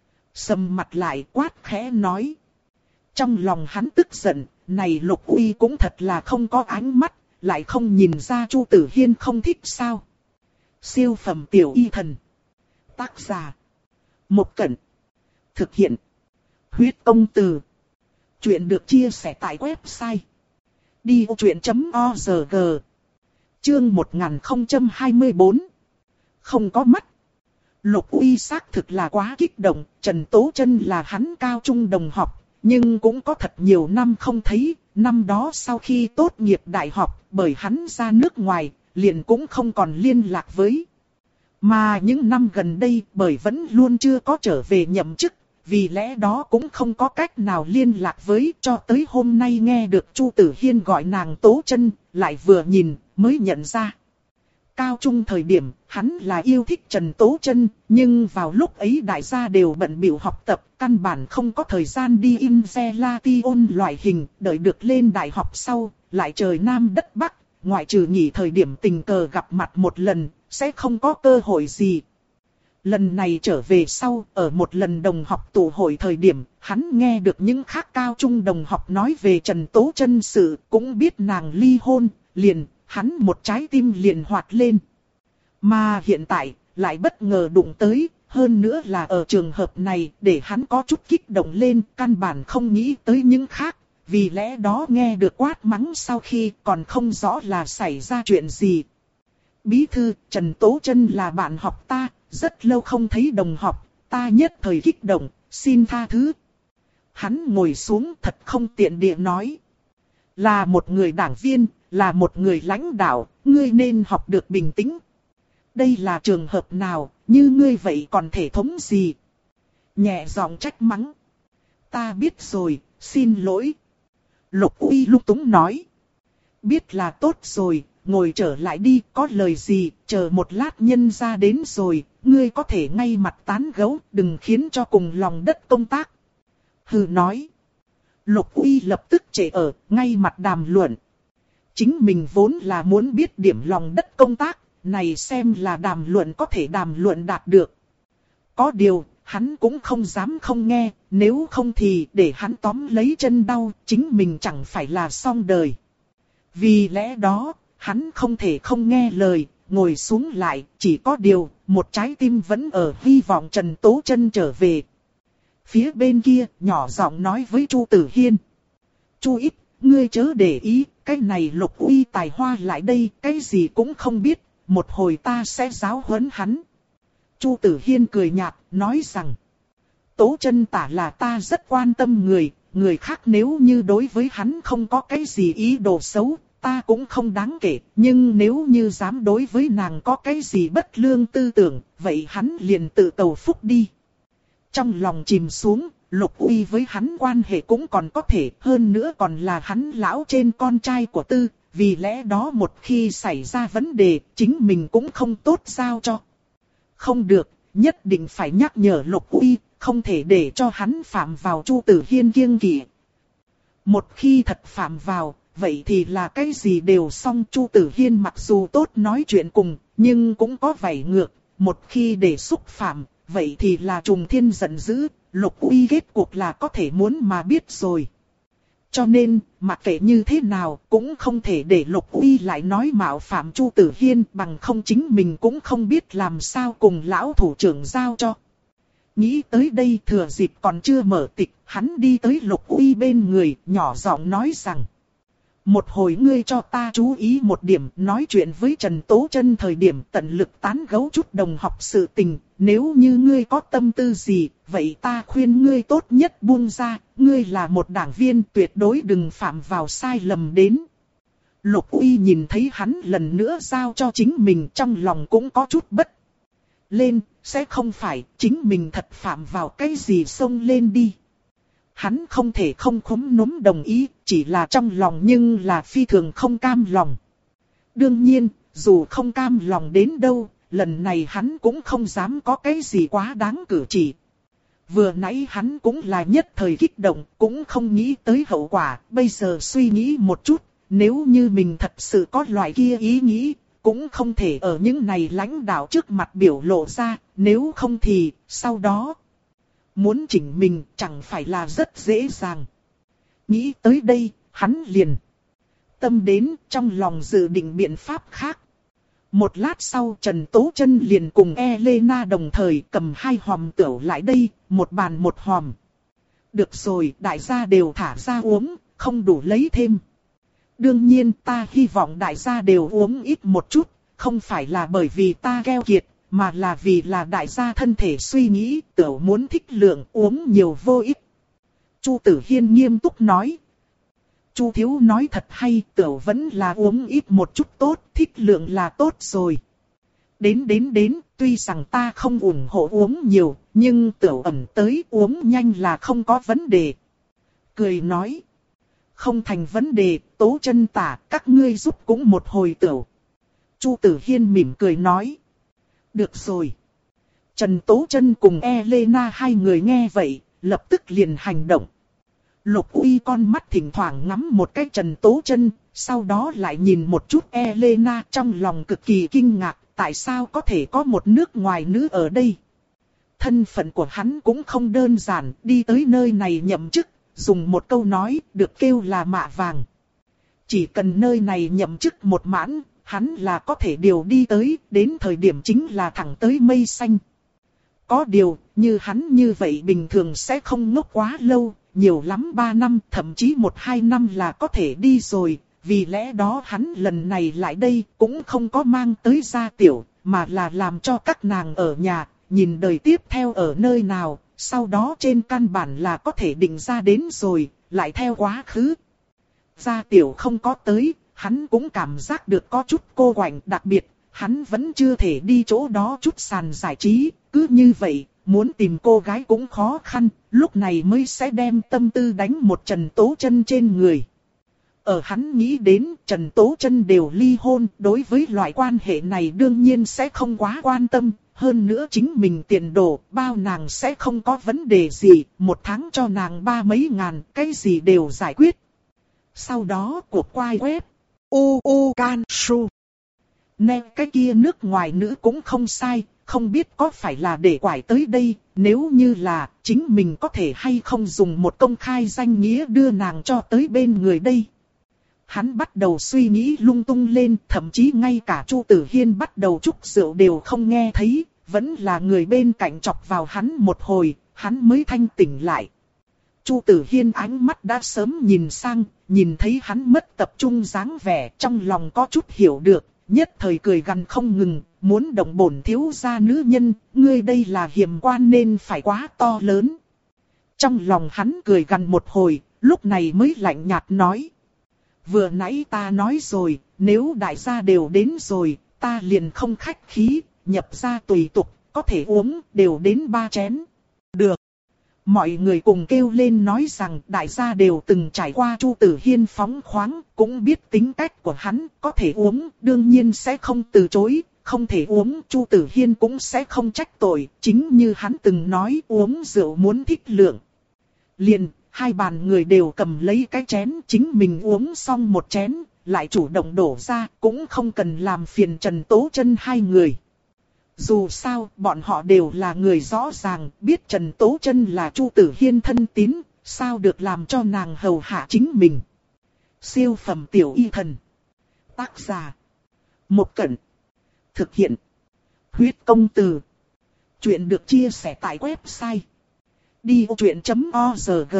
Sầm mặt lại quát khẽ nói. Trong lòng hắn tức giận, này Lục Uy cũng thật là không có ánh mắt, lại không nhìn ra Chu Tử Hiên không thích sao. Siêu phẩm tiểu y thần. Tác giả. Một Cẩn. Thực hiện. Huyết công từ. Chuyện được chia sẻ tại website. đi ô chuyện chấm org. Chương một nghìn không trăm hai mươi bốn. Không có mắt. Lục Uy xác thực là quá kích động, Trần Tố Chân là hắn cao trung đồng học, nhưng cũng có thật nhiều năm không thấy, năm đó sau khi tốt nghiệp đại học, bởi hắn ra nước ngoài, liền cũng không còn liên lạc với. Mà những năm gần đây, bởi vẫn luôn chưa có trở về nhậm chức, vì lẽ đó cũng không có cách nào liên lạc với, cho tới hôm nay nghe được Chu Tử Hiên gọi nàng Tố Chân, lại vừa nhìn, mới nhận ra. Cao trung thời điểm, hắn là yêu thích Trần Tố Chân, nhưng vào lúc ấy đại gia đều bận bịu học tập, căn bản không có thời gian đi Inzelation loại hình, đợi được lên đại học sau, lại trời Nam đất Bắc, ngoại trừ nghỉ thời điểm tình cờ gặp mặt một lần, sẽ không có cơ hội gì. Lần này trở về sau, ở một lần đồng học tụ hội thời điểm, hắn nghe được những khác cao trung đồng học nói về Trần Tố Chân sự, cũng biết nàng ly hôn, liền, hắn một trái tim liền hoạt lên. Mà hiện tại, lại bất ngờ đụng tới, hơn nữa là ở trường hợp này, để hắn có chút kích động lên, căn bản không nghĩ tới những khác, vì lẽ đó nghe được quát mắng sau khi còn không rõ là xảy ra chuyện gì. Bí thư, Trần Tố Chân là bạn học ta, rất lâu không thấy đồng học, ta nhất thời kích động, xin tha thứ. Hắn ngồi xuống thật không tiện địa nói. Là một người đảng viên, là một người lãnh đạo, ngươi nên học được bình tĩnh. Đây là trường hợp nào, như ngươi vậy còn thể thống gì? Nhẹ giọng trách mắng. Ta biết rồi, xin lỗi. Lục Uy lung túng nói. Biết là tốt rồi, ngồi trở lại đi, có lời gì, chờ một lát nhân ra đến rồi, ngươi có thể ngay mặt tán gẫu, đừng khiến cho cùng lòng đất công tác. Hừ nói. Lục Uy lập tức trễ ở, ngay mặt đàm luận. Chính mình vốn là muốn biết điểm lòng đất công tác, này xem là đàm luận có thể đàm luận đạt được. Có điều, hắn cũng không dám không nghe, nếu không thì để hắn tóm lấy chân đau, chính mình chẳng phải là xong đời. Vì lẽ đó, hắn không thể không nghe lời, ngồi xuống lại, chỉ có điều, một trái tim vẫn ở hy vọng Trần Tố Chân trở về. Phía bên kia, nhỏ giọng nói với Chu Tử Hiên. Chu ít, ngươi chớ để ý, cái này Lục Uy tài hoa lại đây, cái gì cũng không biết, một hồi ta sẽ giáo huấn hắn. Chu Tử Hiên cười nhạt, nói rằng. Tố Chân tả là ta rất quan tâm người, người khác nếu như đối với hắn không có cái gì ý đồ xấu, ta cũng không đáng kể, nhưng nếu như dám đối với nàng có cái gì bất lương tư tưởng, vậy hắn liền tự cầu phúc đi. Trong lòng chìm xuống, Lục Uy với hắn quan hệ cũng còn có thể, hơn nữa còn là hắn lão trên con trai của Tư, vì lẽ đó một khi xảy ra vấn đề, chính mình cũng không tốt giao cho. Không được, nhất định phải nhắc nhở Lục Uy, không thể để cho hắn phạm vào Chu Tử Hiên kiêng kỵ. Một khi thật phạm vào, vậy thì là cái gì đều xong. Chu Tử Hiên mặc dù tốt nói chuyện cùng, nhưng cũng có vảy ngược, một khi để xúc phạm, vậy thì là trùng thiên giận dữ, Lục Uy kết cuộc là có thể muốn mà biết rồi. cho nên, mặc kệ như thế nào, cũng không thể để Lục Uy lại nói mạo phạm Chu Tử Hiên, bằng không chính mình cũng không biết làm sao cùng lão thủ trưởng giao cho. Nghĩ tới đây, thừa dịp còn chưa mở tịch, hắn đi tới Lục Uy bên người, nhỏ giọng nói rằng: một hồi ngươi cho ta chú ý một điểm, nói chuyện với Trần Tố Chân thời điểm tận lực tán gẫu chút đồng học sự tình, nếu như ngươi có tâm tư gì, vậy ta khuyên ngươi tốt nhất buông ra, ngươi là một đảng viên, tuyệt đối đừng phạm vào sai lầm đến. Lục Uy nhìn thấy hắn lần nữa giao cho chính mình, trong lòng cũng có chút bất lên, sẽ không phải chính mình thật phạm vào cái gì xông lên đi. Hắn không thể không khúm núm đồng ý, chỉ là trong lòng nhưng là phi thường không cam lòng. Đương nhiên, dù không cam lòng đến đâu, lần này hắn cũng không dám có cái gì quá đáng cử chỉ. Vừa nãy hắn cũng là nhất thời kích động, cũng không nghĩ tới hậu quả, bây giờ suy nghĩ một chút, nếu như mình thật sự có loại kia ý nghĩ, cũng không thể ở những này lãnh đạo trước mặt biểu lộ ra, nếu không thì, sau đó muốn chỉnh mình chẳng phải là rất dễ dàng. Nghĩ tới đây, hắn liền tâm đến, trong lòng dự định biện pháp khác. Một lát sau Trần Tố Chân liền cùng Elena đồng thời cầm hai hòm tửu lại đây, một bàn một hòm. Được rồi, đại gia đều thả ra uống, không đủ lấy thêm. Đương nhiên ta hy vọng đại gia đều uống ít một chút, không phải là bởi vì ta keo kiệt, mà là vì là đại gia thân thể suy nghĩ, tửu muốn thích lượng, uống nhiều vô ích. Chu Tử Hiên nghiêm túc nói. Chu thiếu nói thật hay, tửu vẫn là uống ít một chút tốt, thích lượng là tốt rồi. Đến đến đến, tuy rằng ta không ủng hộ uống nhiều, nhưng tửu ẩm tới uống nhanh là không có vấn đề. Cười nói. Không thành vấn đề, Tố Chân tả, các ngươi giúp cũng một hồi tửu. Chu Tử Hiên mỉm cười nói. Được rồi. Trần Tố Chân cùng Elena hai người nghe vậy, lập tức liền hành động. Lục Uy con mắt thỉnh thoảng ngắm một cái Trần Tố Chân, sau đó lại nhìn một chút Elena, trong lòng cực kỳ kinh ngạc, tại sao có thể có một nước ngoài nữ ở đây. Thân phận của hắn cũng không đơn giản, đi tới nơi này nhậm chức, dùng một câu nói, được kêu là mạ vàng. Chỉ cần nơi này nhậm chức một mãn, hắn là có thể điều đi tới, đến thời điểm chính là thẳng tới mây xanh. Có điều, như hắn như vậy bình thường sẽ không ngốc quá lâu, nhiều lắm ba năm, thậm chí một hai năm là có thể đi rồi, vì lẽ đó hắn lần này lại đây cũng không có mang tới gia tiểu, mà là làm cho các nàng ở nhà, nhìn đời tiếp theo ở nơi nào, sau đó trên căn bản là có thể định ra đến rồi, lại theo quá khứ. Gia tiểu không có tới, hắn cũng cảm giác được có chút cô quạnh, đặc biệt, hắn vẫn chưa thể đi chỗ đó chút sàn giải trí, cứ như vậy, muốn tìm cô gái cũng khó khăn, lúc này mới sẽ đem tâm tư đánh một Trần Tố Chân trên người. Ở hắn nghĩ đến Trần Tố Chân đều ly hôn, đối với loại quan hệ này đương nhiên sẽ không quá quan tâm, hơn nữa chính mình tiền đồ, bao nàng sẽ không có vấn đề gì, một tháng cho nàng ba mấy ngàn, cái gì đều giải quyết. Sau đó cuộc quay web, u u can su. Nè cái kia nước ngoài nữ cũng không sai, không biết có phải là để quải tới đây, nếu như là, chính mình có thể hay không dùng một công khai danh nghĩa đưa nàng cho tới bên người đây. Hắn bắt đầu suy nghĩ lung tung lên, thậm chí ngay cả Chu Tử Hiên bắt đầu trúc rượu đều không nghe thấy, vẫn là người bên cạnh chọc vào hắn một hồi, hắn mới thanh tỉnh lại. Chu Tử Hiên ánh mắt đã sớm nhìn sang, nhìn thấy hắn mất tập trung dáng vẻ, trong lòng có chút hiểu được, nhất thời cười gằn không ngừng, muốn động bổn thiếu gia nữ nhân, ngươi đây là hiểm quan nên phải quá to lớn. Trong lòng hắn cười gằn một hồi, lúc này mới lạnh nhạt nói. Vừa nãy ta nói rồi, nếu đại gia đều đến rồi, ta liền không khách khí, nhập ra tùy tục, có thể uống, đều đến ba chén. Được. Mọi người cùng kêu lên nói rằng đại gia đều từng trải qua Chu Tử Hiên phóng khoáng, cũng biết tính cách của hắn, có thể uống, đương nhiên sẽ không từ chối, không thể uống, Chu Tử Hiên cũng sẽ không trách tội, chính như hắn từng nói uống rượu muốn thích lượng. Liền, hai bàn người đều cầm lấy cái chén, chính mình uống xong một chén, lại chủ động đổ ra, cũng không cần làm phiền Trần Tố Chân hai người. Dù sao, bọn họ đều là người rõ ràng, biết Trần Tố Chân là Chu Tử Hiên thân tín, sao được làm cho nàng hầu hạ chính mình. Siêu phẩm tiểu y thần. Tác giả. Một Cẩn. Thực hiện. Huyết công từ. Chuyện được chia sẻ tại website đi vô chuyện chấm org.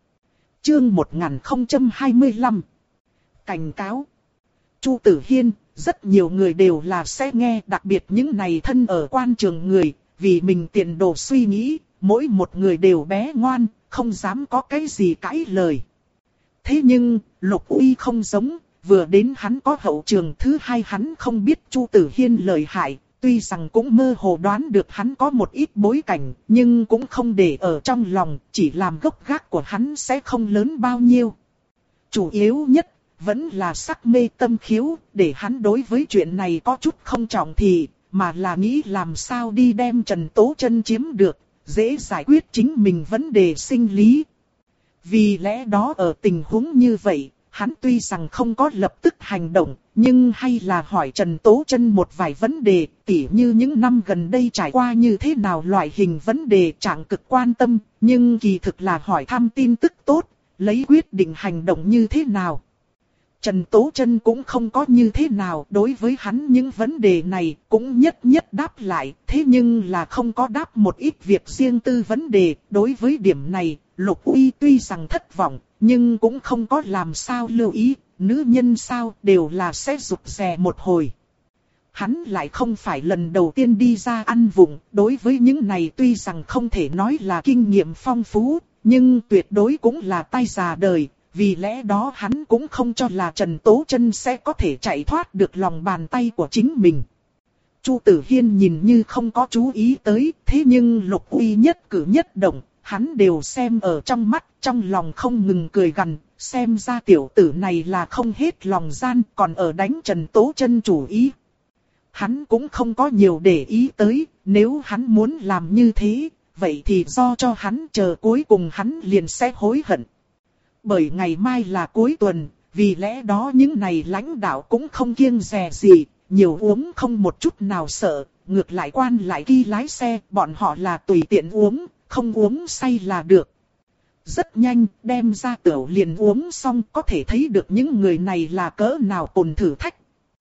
Chương một nghìn không trăm hai mươi lăm. Cảnh cáo. Chu Tử Hiên, rất nhiều người đều là sẽ nghe, đặc biệt những này thân ở quan trường người, vì mình tiền đồ suy nghĩ, mỗi một người đều bé ngoan, không dám có cái gì cãi lời. Thế nhưng, Lục Uy không giống, vừa đến hắn có hậu trường, thứ hai hắn không biết Chu Tử Hiên lợi hại, tuy rằng cũng mơ hồ đoán được hắn có một ít bối cảnh, nhưng cũng không để ở trong lòng, chỉ làm gốc gác của hắn sẽ không lớn bao nhiêu. Chủ yếu nhất, vẫn là sắc mê tâm khiếu, để hắn đối với chuyện này có chút không trọng thị, mà là nghĩ làm sao đi đem Trần Tố Chân chiếm được, dễ giải quyết chính mình vấn đề sinh lý. Vì lẽ đó ở tình huống như vậy, hắn tuy rằng không có lập tức hành động, nhưng hay là hỏi Trần Tố Chân một vài vấn đề, tỉ như những năm gần đây trải qua như thế nào loại hình vấn đề chẳng cực quan tâm, nhưng kỳ thực là hỏi thăm tin tức tốt, lấy quyết định hành động như thế nào. Trần Tố Chân cũng không có như thế nào, đối với hắn những vấn đề này cũng nhất nhất đáp lại, thế nhưng là không có đáp một ít việc riêng tư vấn đề. Đối với điểm này, Lục Uy tuy rằng thất vọng, nhưng cũng không có làm sao lưu ý, nữ nhân sao đều là sẽ rụt rè một hồi. Hắn lại không phải lần đầu tiên đi ra ăn vụng, đối với những này tuy rằng không thể nói là kinh nghiệm phong phú, nhưng tuyệt đối cũng là tay già đời. Vì lẽ đó hắn cũng không cho là Trần Tố Chân sẽ có thể chạy thoát được lòng bàn tay của chính mình. Chu Tử Hiên nhìn như không có chú ý tới, thế nhưng Lục Uy nhất cử nhất động, hắn đều xem ở trong mắt, trong lòng không ngừng cười gằn, xem ra tiểu tử này là không hết lòng gian, còn ở đánh Trần Tố Chân chủ ý. Hắn cũng không có nhiều để ý tới, nếu hắn muốn làm như thế, vậy thì do cho hắn chờ cuối cùng hắn liền sẽ hối hận. Bởi ngày mai là cuối tuần, vì lẽ đó những này lãnh đạo cũng không kiêng dè gì, nhiều uống không một chút nào sợ, ngược lại quan lại ghi lái xe, bọn họ là tùy tiện uống, không uống say là được. Rất nhanh, đem ra tửu liền uống xong, có thể thấy được những người này là cỡ nào tồn thử thách.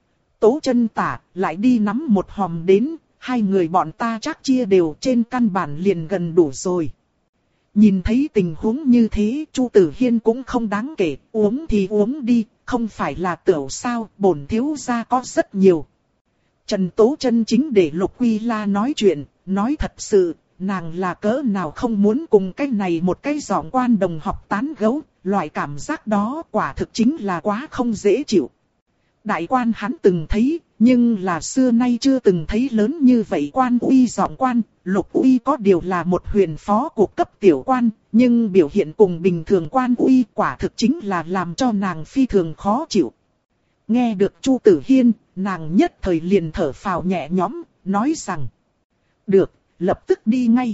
Tố Chân tả, lại đi nắm một hòm đến, hai người bọn ta chắc chia đều, trên căn bản liền gần đủ rồi. Nhìn thấy tình huống như thế, Chu Tử Hiên cũng không đáng kể, uống thì uống đi, không phải là tửu sao, bổn thiếu gia có rất nhiều. Trần Tố Chân chính để Lục Quy La nói chuyện, nói thật sự, nàng là cỡ nào không muốn cùng cái này một cái giọng quan đồng học tán gẫu, loại cảm giác đó quả thực chính là quá không dễ chịu. Đại quan hắn từng thấy, nhưng là xưa nay chưa từng thấy lớn như vậy quan uy giọng quan. Lục Uy có điều là một huyền phó của cấp tiểu quan, nhưng biểu hiện cùng bình thường quan uy quả thực chính là làm cho nàng phi thường khó chịu. Nghe được Chu Tử Hiên, nàng nhất thời liền thở phào nhẹ nhõm, nói rằng: được, lập tức đi ngay.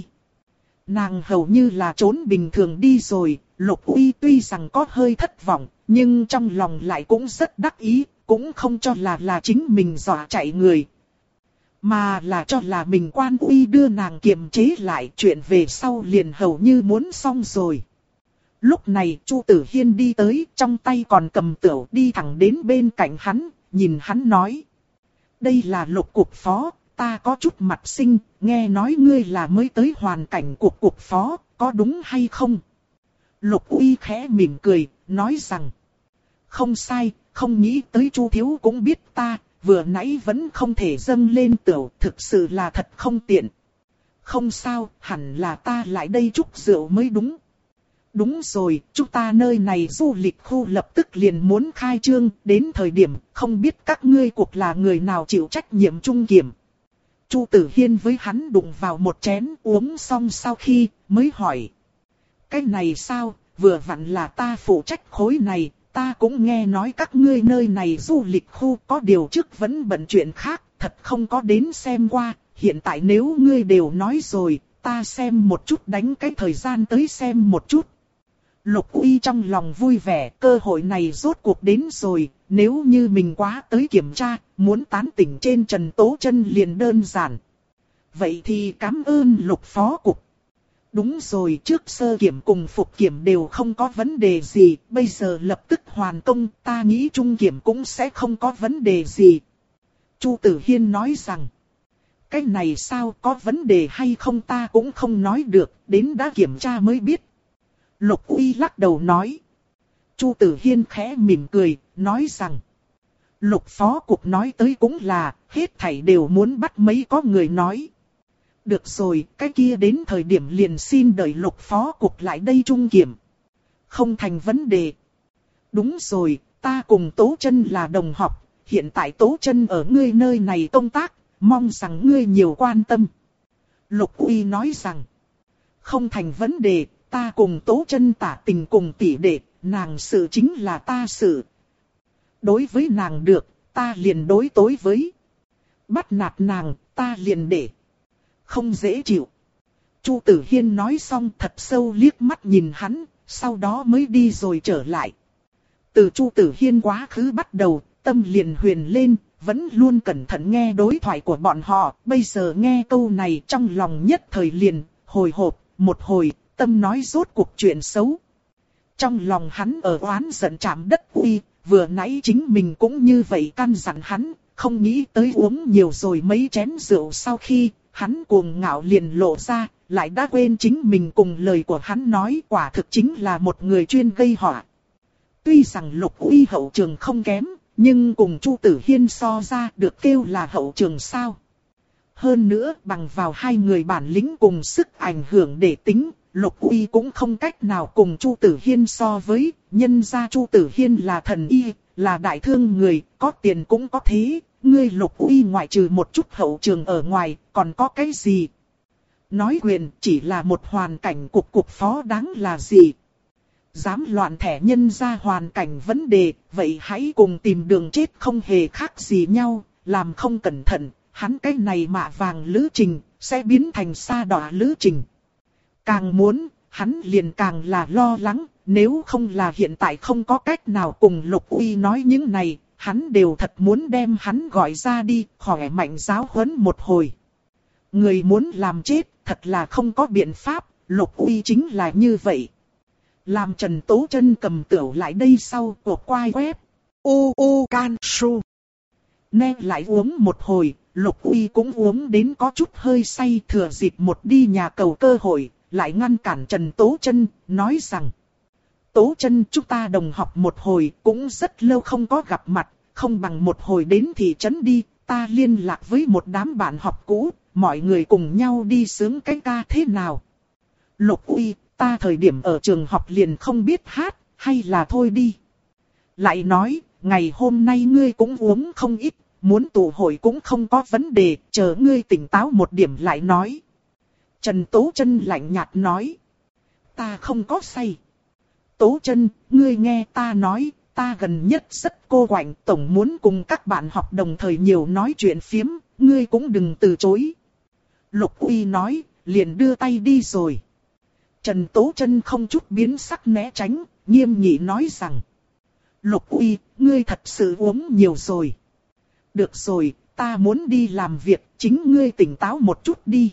Nàng hầu như là trốn bình thường đi rồi, Lục Uy tuy rằng có hơi thất vọng, nhưng trong lòng lại cũng rất đắc ý, cũng không cho là là chính mình dọa chạy người. Mà là cho là mình quan uy đưa nàng kiềm chế lại, chuyện về sau liền hầu như muốn xong rồi. Lúc này Chu Tử Hiên đi tới, trong tay còn cầm tửu, đi thẳng đến bên cạnh hắn, nhìn hắn nói: đây là Lục cục phó, ta có chút mặt sinh, nghe nói ngươi là mới tới hoàn cảnh cục cục phó, có đúng hay không? Lục Uy khẽ mỉm cười, nói rằng: không sai, không nghĩ tới Chu thiếu cũng biết ta. Vừa nãy vẫn không thể dâng lên tửu, thực sự là thật không tiện. Không sao, hẳn là ta lại đây chúc rượu mới đúng. Đúng rồi, chúng ta nơi này du lịch khu lập tức liền muốn khai trương, đến thời điểm không biết các ngươi cuộc là người nào chịu trách nhiệm trung kiểm. Chu Tử Hiên với hắn đụng vào một chén uống xong sau khi mới hỏi: cái này sao, vừa vặn là ta phụ trách khối này. Ta cũng nghe nói các ngươi nơi này du lịch khu, có điều trước vẫn bận chuyện khác, thật không có đến xem qua. Hiện tại nếu ngươi đều nói rồi, ta xem một chút, đánh cái thời gian tới xem một chút. Lục Uy trong lòng vui vẻ, cơ hội này rốt cuộc đến rồi, nếu như mình quá tới kiểm tra, muốn tán tỉnh trên Trần Tố Chân liền đơn giản. Vậy thì cảm ơn Lục phó cục. Đúng rồi, trước sơ kiểm cùng phục kiểm đều không có vấn đề gì, bây giờ lập tức hoàn công, ta nghĩ trung kiểm cũng sẽ không có vấn đề gì. Chu Tử Hiên nói rằng, cái này sao, có vấn đề hay không ta cũng không nói được, đến đã kiểm tra mới biết. Lục Uy lắc đầu nói. Chu Tử Hiên khẽ mỉm cười, nói rằng, Lục phó cục nói tới cũng là, hết thảy đều muốn bắt mấy có người nói. Được rồi, cái kia đến thời điểm liền xin đợi Lục phó cục lại đây trung kiểm. Không thành vấn đề. Đúng rồi, ta cùng Tố Chân là đồng học, hiện tại Tố Chân ở ngươi nơi này công tác, mong rằng ngươi nhiều quan tâm. Lục Uy nói rằng, không thành vấn đề, ta cùng Tố Chân tả tình cùng tỷ đệ, nàng sự chính là ta sự. Đối với nàng được, ta liền đối tối với. Bắt nạt nàng, ta liền để. Không dễ chịu. Chu Tử Hiên nói xong thật sâu liếc mắt nhìn hắn, sau đó mới đi rồi trở lại. Từ Chu Tử Hiên quá khứ bắt đầu, tâm liền huyền lên, vẫn luôn cẩn thận nghe đối thoại của bọn họ. Bây giờ nghe câu này trong lòng nhất thời liền, hồi hộp, một hồi, tâm nói rốt cuộc chuyện xấu. Trong lòng hắn ở oán giận chạm đất Uy, vừa nãy chính mình cũng như vậy căn dặn hắn, không nghĩ tới uống nhiều rồi mấy chén rượu sau khi, hắn cuồng ngạo liền lộ ra, lại đã quên chính mình cùng lời của hắn nói quả thực chính là một người chuyên gây họa. Tuy rằng Lục Uy hậu trường không kém, nhưng cùng Chu Tử Hiên so ra được kêu là hậu trường sao. Hơn nữa bằng vào hai người bản lĩnh cùng sức ảnh hưởng để tính, Lục Uy cũng không cách nào cùng Chu Tử Hiên so với, nhân ra Chu Tử Hiên là thần y, là đại thương người, có tiền cũng có thế, ngươi Lục Uy ngoại trừ một chút hậu trường ở ngoài, còn có cái gì? Nói quyền chỉ là một hoàn cảnh cục cục phó đáng là gì? Dám loạn thẻ nhân ra hoàn cảnh vấn đề, vậy hãy cùng tìm đường chết không hề khác gì nhau, làm không cẩn thận, hắn cái này mạ vàng lữ trình, sẽ biến thành sa đọa lữ trình. Càng muốn, hắn liền càng là lo lắng, nếu không là hiện tại không có cách nào cùng Lục Uy nói những này, hắn đều thật muốn đem hắn gọi ra đi, khỏe mạnh giáo huấn một hồi. Người muốn làm chết, thật là không có biện pháp, Lục Uy chính là như vậy. Làm Trần Tố Chân cầm tửu lại đây sau, cột quai quép. U u can su. Nè lại uống một hồi, Lục Uy cũng uống đến có chút hơi say, thừa dịp một đi nhà cầu cơ hội, lại ngăn cản Trần Tố Chân, nói rằng: Tố Chân, chúng ta đồng học một hồi, cũng rất lâu không có gặp mặt, không bằng một hồi đến thị trấn đi, ta liên lạc với một đám bạn học cũ, mọi người cùng nhau đi sướng cái ca thế nào? Lục Uy, ta thời điểm ở trường học liền không biết hát, hay là thôi đi. Lại nói, ngày hôm nay ngươi cũng uống không ít, muốn tụ hội cũng không có vấn đề, chờ ngươi tỉnh táo một điểm lại nói. Trần Tố Chân lạnh nhạt nói: Ta không có say. Tố Chân, ngươi nghe ta nói, ta gần nhất rất cô quạnh, tổng muốn cùng các bạn học đồng thời nhiều nói chuyện phiếm, ngươi cũng đừng từ chối. Lục Uy nói, liền đưa tay đi rồi. Trần Tố Chân không chút biến sắc né tránh, nghiêm nghị nói rằng: Lục Uy, ngươi thật sự uống nhiều rồi. Được rồi, ta muốn đi làm việc, chính ngươi tỉnh táo một chút đi.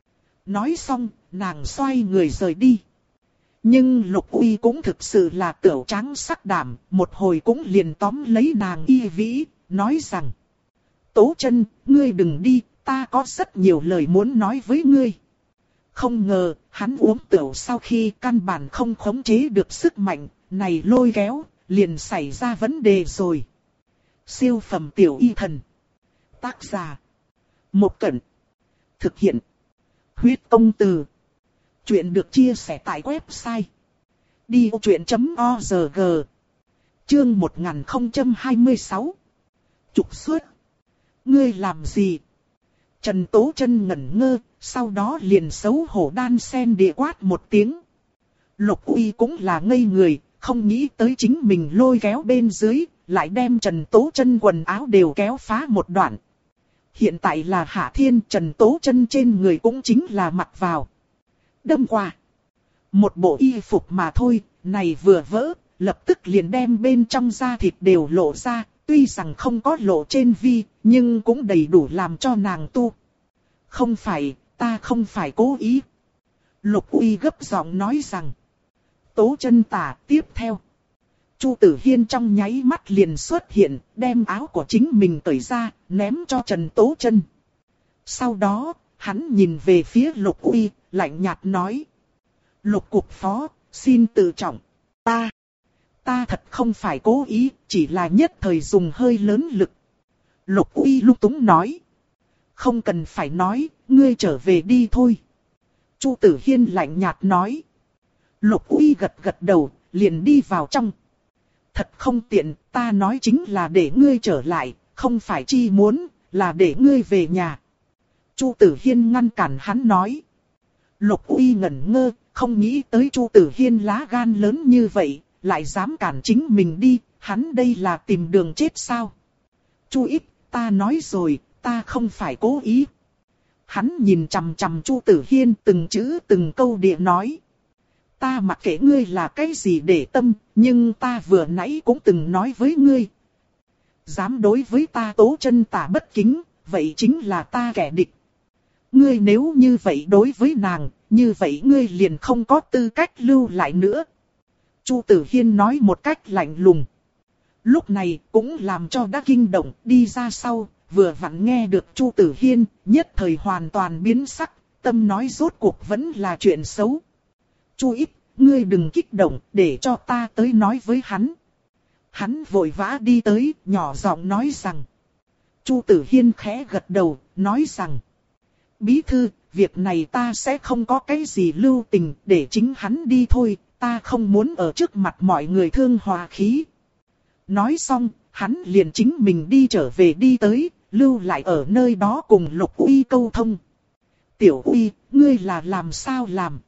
Nói xong, nàng xoay người rời đi. Nhưng Lục Uy cũng thực sự là tửu tráng sắc đảm, một hồi cũng liền tóm lấy nàng y vĩ, nói rằng: Tố Chân, ngươi đừng đi, ta có rất nhiều lời muốn nói với ngươi. Không ngờ, hắn uống tửu sau khi căn bản không khống chế được sức mạnh, này lôi kéo, liền xảy ra vấn đề rồi. Siêu phẩm tiểu y thần. Tác giả: Một Cẩn. Thực hiện: Huyết Công Từ. Chuyện được chia sẻ tại website đi ô truyện chấm org. Chương một nghìn không trăm hai mươi sáu. Trục xuất. Ngươi làm gì? Trần Tố Chân ngẩn ngơ, sau đó liền xấu hổ đan sen địa quát một tiếng. Lục Uy cũng là ngây người, không nghĩ tới chính mình lôi kéo bên dưới, lại đem Trần Tố Chân quần áo đều kéo phá một đoạn. Hiện tại là Hạ Thiên, Trần Tố Chân trên người cũng chính là mặc vào. Đâm qua. Một bộ y phục mà thôi, này vừa vỡ, lập tức liền đem bên trong da thịt đều lộ ra, tuy rằng không có lộ trên vi, nhưng cũng đầy đủ làm cho nàng tu. Không phải, ta không phải cố ý. Lục Uy gấp giọng nói rằng. Tố Chân Tả tiếp theo. Chu Tử Hiên trong nháy mắt liền xuất hiện, đem áo của chính mình cởi ra, ném cho Trần Tố Chân. Sau đó, hắn nhìn về phía Lục Uy, lạnh nhạt nói. Lục cục phó, xin tự trọng. Ta, ta thật không phải cố ý, chỉ là nhất thời dùng hơi lớn lực. Lục Uy lung túng nói. Không cần phải nói, ngươi trở về đi thôi. Chu Tử Hiên lạnh nhạt nói. Lục Uy gật gật đầu, liền đi vào trong. Thật không tiện, ta nói chính là để ngươi trở lại, không phải chi muốn, là để ngươi về nhà. Chu Tử Hiên ngăn cản hắn nói. Lục Uy ngẩn ngơ, không nghĩ tới Chu Tử Hiên lá gan lớn như vậy, lại dám cản chính mình đi, hắn đây là tìm đường chết sao? Chu ít, ta nói rồi, ta không phải cố ý. Hắn nhìn chằm chằm Chu Tử Hiên từng chữ từng câu địa nói. Ta mặc kệ ngươi là cái gì để tâm, nhưng ta vừa nãy cũng từng nói với ngươi. Dám đối với ta Tố Chân Tả bất kính, vậy chính là ta kẻ địch. Ngươi nếu như vậy đối với nàng, như vậy ngươi liền không có tư cách lưu lại nữa. Chu Tử Hiên nói một cách lạnh lùng. Lúc này cũng làm cho đã kinh động, đi ra sau, vừa vặn nghe được Chu Tử Hiên, nhất thời hoàn toàn biến sắc, tâm nói rốt cuộc vẫn là chuyện xấu. Chu ít, ngươi đừng kích động, để cho ta tới nói với hắn. Hắn vội vã đi tới, nhỏ giọng nói rằng. Chu Tử Hiên khẽ gật đầu, nói rằng. Bí thư, việc này ta sẽ không có cái gì lưu tình, để chính hắn đi thôi, ta không muốn ở trước mặt mọi người thương hòa khí. Nói xong, hắn liền chính mình đi trở về đi tới, lưu lại ở nơi đó cùng Lục Uy câu thông. Tiểu Uy, ngươi là làm sao làm?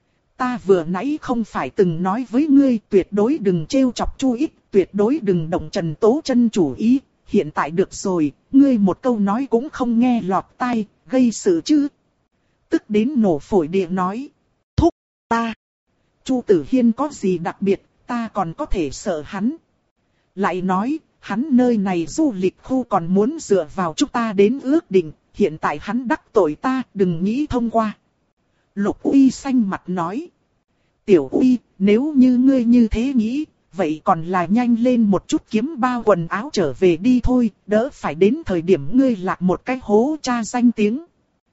Ta vừa nãy không phải từng nói với ngươi tuyệt đối đừng trêu chọc Chu ít, tuyệt đối đừng động Trần Tố Chân chủ ý, hiện tại được rồi, ngươi một câu nói cũng không nghe lọt tai, gây sự chứ. Tức đến nổ phổi địa nói, thúc, ta, Chu Tử Hiên có gì đặc biệt, ta còn có thể sợ hắn. Lại nói, hắn nơi này du lịch khu còn muốn dựa vào chúng ta đến ước định, hiện tại hắn đắc tội ta, đừng nghĩ thông qua. Lục Uy xanh mặt nói. Tiểu Uy, nếu như ngươi như thế nghĩ, vậy còn là nhanh lên một chút kiếm bao quần áo trở về đi thôi, đỡ phải đến thời điểm ngươi lạc một cái hố cha danh tiếng.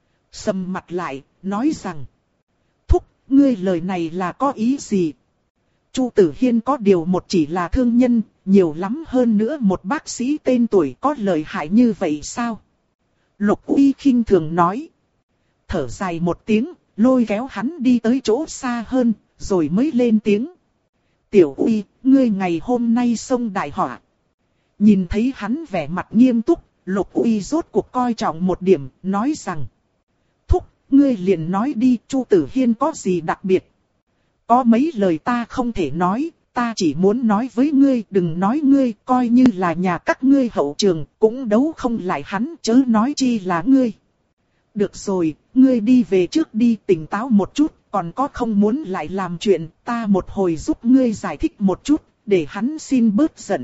Sầm mặt lại, nói rằng. Thúc, ngươi lời này là có ý gì? Chu Tử Hiên có điều một chỉ là thương nhân, nhiều lắm hơn nữa một bác sĩ tên tuổi có lợi hại như vậy sao? Lục Uy khinh thường nói. Thở dài một tiếng, lôi kéo hắn đi tới chỗ xa hơn, rồi mới lên tiếng. Tiểu Uy, ngươi ngày hôm nay xông đại họa. Nhìn thấy hắn vẻ mặt nghiêm túc, Lục Uy rốt cuộc coi trọng một điểm, nói rằng. Thúc, ngươi liền nói đi, Chu Tử Hiên có gì đặc biệt? Có mấy lời ta không thể nói, ta chỉ muốn nói với ngươi, đừng nói ngươi, coi như là nhà các ngươi hậu trường, cũng đấu không lại hắn, chớ nói chi là ngươi. Được rồi, ngươi đi về trước đi, tỉnh táo một chút, còn có không muốn lại làm chuyện, ta một hồi giúp ngươi giải thích một chút, để hắn xin bớt giận.